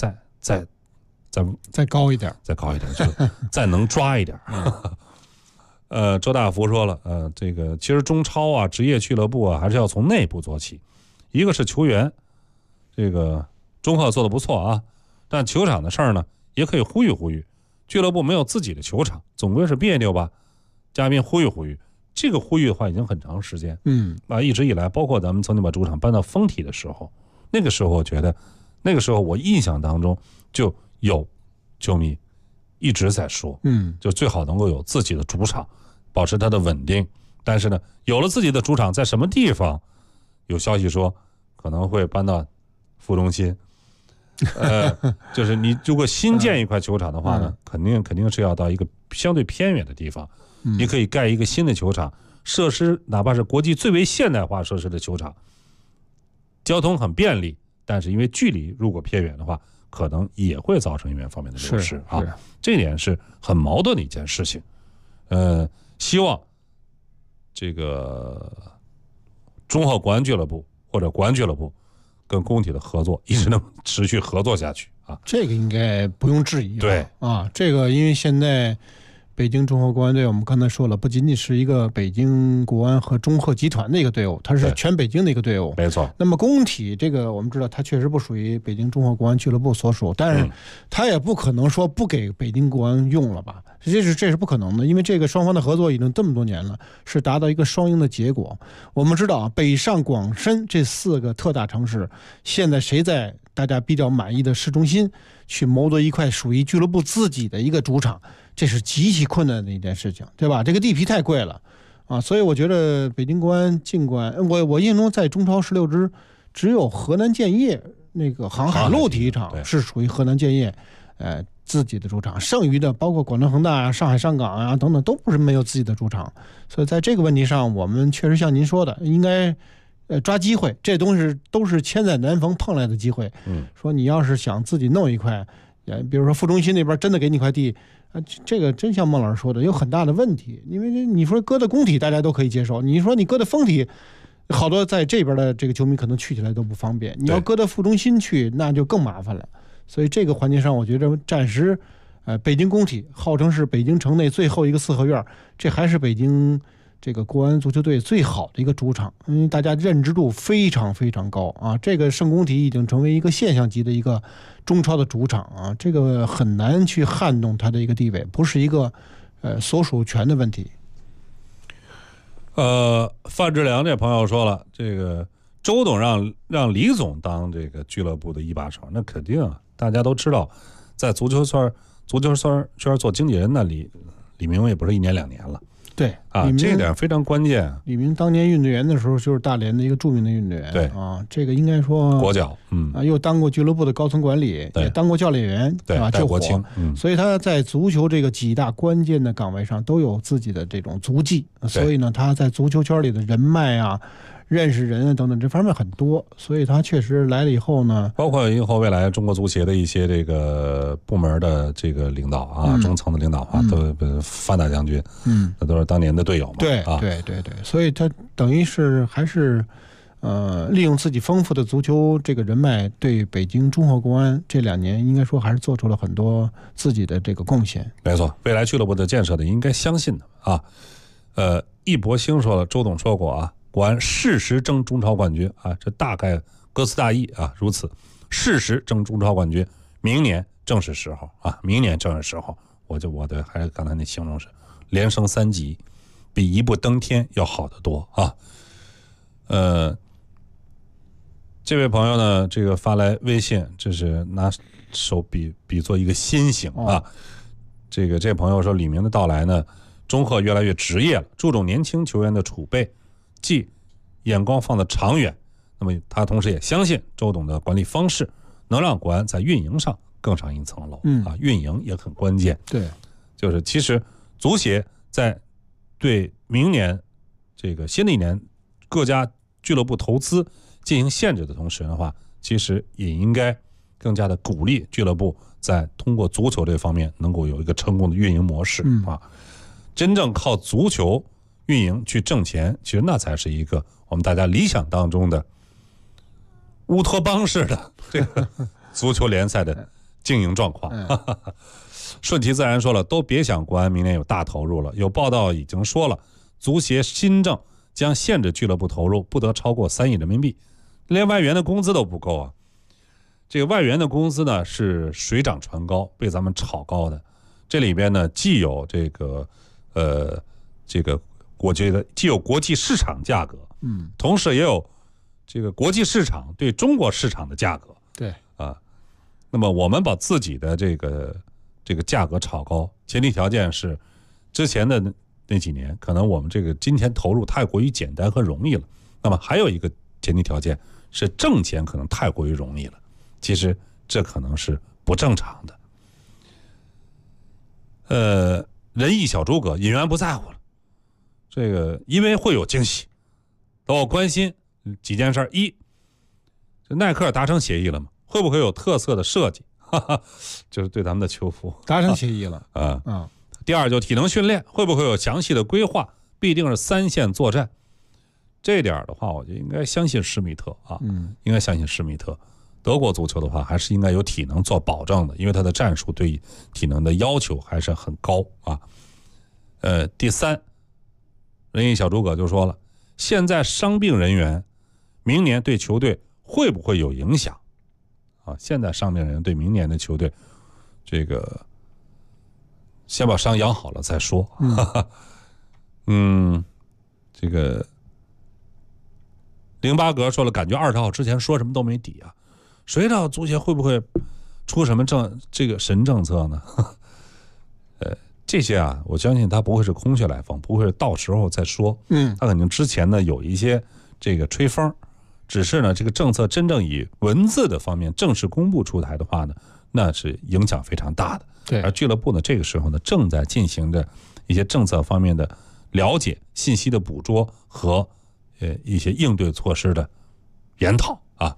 再高一点，再高一点，就是再能抓一点。周大福说了，这个其实中超啊，职业俱乐部啊，还是要从内部做起。一个是球员，这个中赫做得不错啊，但球场的事儿呢，也可以呼吁呼吁。俱乐部没有自己的球场，总归是别扭吧？嘉宾呼吁呼吁，这个呼吁的话已经很长时间，一直以来，包括咱们曾经把主场搬到丰体的时候，那个时候我觉得，那个时候我印象当中就有球迷一直在说，就最好能够有自己的主场，保持它的稳定。但是呢，有了自己的主场，在什么地方？有消息说可能会搬到副中心。就是你如果新建一块球场的话呢，肯定是要到一个相对偏远的地方。你可以盖一个新的球场，设施哪怕是国际最为现代化设施的球场，交通很便利，但是因为距离如果偏远的话，可能也会造成人员方面的流失啊。这点是很矛盾的一件事情。希望这个中赫国安俱乐部或者国安俱乐部跟工体的合作一直能持续合作下去啊， 这个应该不用质疑。 对啊，这个因为现在北京中赫国安队，我们刚才说了，不仅仅是一个北京国安和中赫集团的一个队伍，它是全北京的一个队伍。 没错。那么工体这个我们知道，它确实不属于北京中赫国安俱乐部所属，但是它也不可能说不给北京国安用了吧？这是不可能的，因为这个双方的合作已经这么多年了，是达到一个双赢的结果。我们知道啊，北上广深这4个特大城市，现在谁在大家比较满意的市中心去谋得一块属于俱乐部自己的一个主场，这是极其困难的一件事情，对吧？这个地皮太贵了啊，所以我觉得北京国安尽管我印象中在中超16支，只有河南建业那个航海路体育场是属于河南建业自己的主场，剩余的包括广州恒大啊、上海上港啊等等，都不是没有自己的主场。所以在这个问题上，我们确实像您说的，应该抓机会，这东西都是千载难逢碰来的机会。说你要是想自己弄一块，比如说副中心那边真的给你块地，这个真像孟老师说的，有很大的问题。因为你说搁的工体大家都可以接受，你说你搁的丰体，好多在这边的这个球迷可能去起来都不方便，你要搁到副中心去，那就更麻烦了。所以这个环节上，我觉得暂时，北京工体号称是北京城内最后一个4合院，这还是北京这个国安足球队最好的一个主场，因为大家认知度非常非常高啊。这个圣工体已经成为一个现象级的一个中超的主场啊，这个很难去撼动它的一个地位，不是一个所属权的问题。 范志良这朋友说了，这个周董让李总当这个俱乐部的一把手，那肯定啊，大家都知道，在足球圈做经纪人那李明也不是1年2年了。 对啊，这一点非常关键。 李明当年运动员的时候，就是大连的一个著名的运动员。 对啊，这个应该说国脚， 又当过俱乐部的高层管理，也当过教练员， 对啊， 带国青， 所以他在足球这个几大关键的岗位上都有自己的这种足迹，所以呢，他在足球圈里的人脉啊、认识人啊等等这方面很多，所以他确实来了以后呢， 包括以后未来中国足协的一些这个部门的这个领导啊，中层的领导啊，都范大将军，那都是当年的队友嘛， 对啊， 对，所以他等于是还是利用自己丰富的足球这个人脉，对北京中赫国安这2年应该说还是做出了很多自己的这个贡献。 没错，未来俱乐部的建设的应该相信的啊。易博兴说了，周董说过啊。国安誓实争中超冠军啊，这大概歌词大意啊，如此，誓实争中超冠军，明年正是时候啊，明年正是时候。我的还是刚才那形容是连升3级，比一步登天要好得多啊。这位朋友呢，这个发来微信，这是拿手比作一个心形啊。这朋友说，李明的到来呢，中赫越来越职业了，注重年轻球员的储备。既眼光放得长远，那么他同时也相信周董的管理方式能让国安在运营上更上一层楼。运营也很关键。 对， 就是其实足协在对明年这个新的一年各家俱乐部投资进行限制的同时的话，其实也应该更加的鼓励俱乐部在通过足球这方面能够有一个成功的运营模式啊。真正靠足球运营去挣钱，其实那才是一个我们大家理想当中的乌托邦式的这个足球联赛的经营状况。顺其自然说了，都别想国安明年有大投入了。有报道已经说了，足协新政将限制俱乐部投入不得超过3亿人民币，连外援的工资都不够啊。这个外援的工资呢是水涨船高，被咱们炒高的。这里边呢既有这个我觉得既有国际市场价格，同时也有这个国际市场对中国市场的价格。 对啊，那么我们把自己的这个价格炒高，前提条件是之前的那几年可能我们这个金钱投入太过于简单和容易了。那么还有一个前提条件是挣钱可能太过于容易了，其实这可能是不正常的。人意小诸葛，引援不在乎了。这个因为会有惊喜，都要关心几件事。一，这耐克达成协议了吗？会不会有特色的设计？就是对咱们的球服达成协议了第二，就体能训练会不会有详细的规划？必定是3线作战。这点的话，我就应该相信施密特啊，应该相信施密特。德国足球的话，还是应该有体能做保证的，因为他的战术对体能的要求还是很高啊。第三，人意小诸葛就说了，现在伤病人员，明年对球队会不会有影响？啊，现在伤病人员对明年的球队，这个先把伤养好了再说。这个08格说了，感觉20号之前说什么都没底啊。谁知道足协会不会出什么这个神政策呢？这些啊，我相信他不会是空穴来风，不会是到时候再说。他肯定之前呢有一些这个吹风，只是呢这个政策真正以文字的方面正式公布出台的话呢，那是影响非常大的。 对， 而俱乐部呢这个时候呢正在进行着一些政策方面的了解、信息的捕捉和一些应对措施的研讨啊。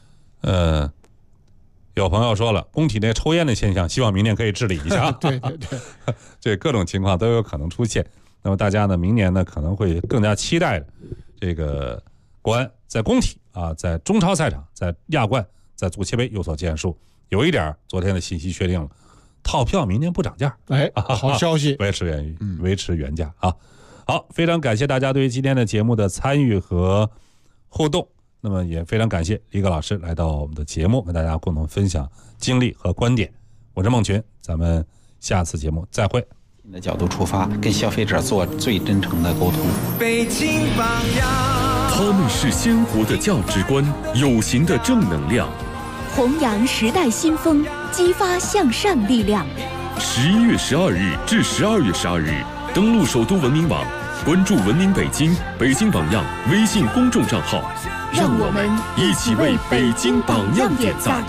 有朋友说了，工体内抽烟的现象，希望明年可以治理一下。 对， 这各种情况都有可能出现。那么大家呢，明年呢可能会更加期待这个国安在工体啊，在中超赛场、在亚冠、在足协杯有所建树。有一点，昨天的信息确定了，套票明年不涨价。 好消息， 维持原价啊。好，非常感谢大家对于今天的节目的参与和互动。那么也非常感谢李葛老师来到我们的节目，跟大家共同分享经历和观点。我是孟群，咱们下次节目再会。 的角度出发，跟消费者做最真诚的沟通。 北京榜样， 他们是鲜活的价值观，有形的正能量， 弘扬时代新风，激发向上力量。 11月12日至12月12日，登录首都文明网，关注文明北京、北京榜样微信公众账号， 让我们一起为北京榜样点赞。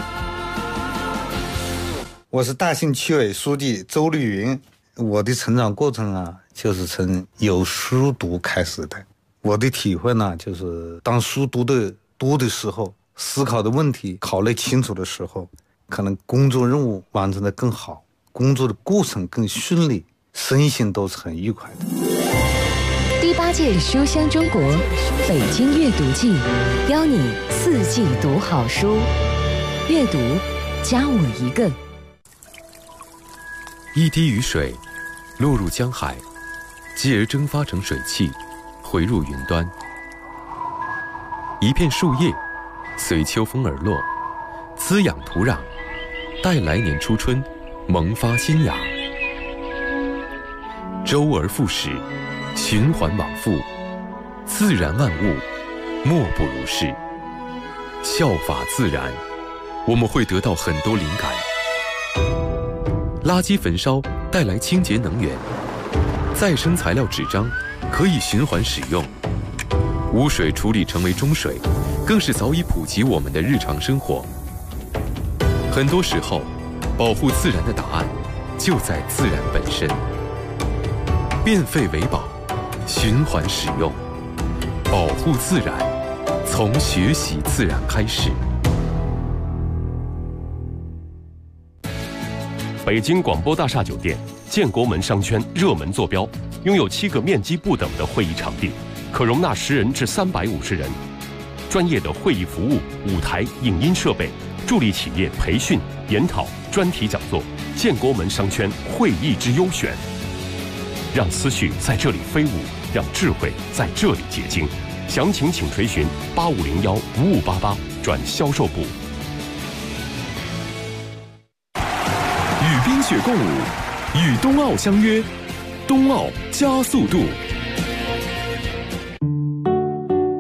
我是大兴区委书记周绿云。我的成长过程啊，就是从有书读开始的。我的体会呢，就是当书读的时候，思考的问题考虑清楚的时候，可能工作任务完成的更好，工作的过程更顺利，身心都是很愉快的。 第8届书香中国北京阅读季，邀你4季读好书，阅读加我一个。 一滴雨水落入江海，继而蒸发成水汽，回入云端。一片树叶随秋风而落，滋养土壤，待来年初春萌发新芽。周而复始，循环往复，自然万物莫不如是。效法自然，我们会得到很多灵感。垃圾焚烧带来清洁能源，再生材料纸张可以循环使用，污水处理成为中水，更是早已普及我们的日常生活。很多时候，保护自然的答案就在自然本身。变废为宝，循环使用，保护自然，从学习自然开始。 北京广播大厦酒店建国门商圈热门坐标，拥有7个面积不等的会议场地，可容纳10人至350人。专业的会议服务、舞台、影音设备，助力企业培训、研讨、专题讲座。建国门商圈会议之优选，让思绪在这里飞舞，让智慧在这里结晶。详情请垂询8501-5588转销售部。 与冰雪共舞，与冬奥相约，冬奥加速度。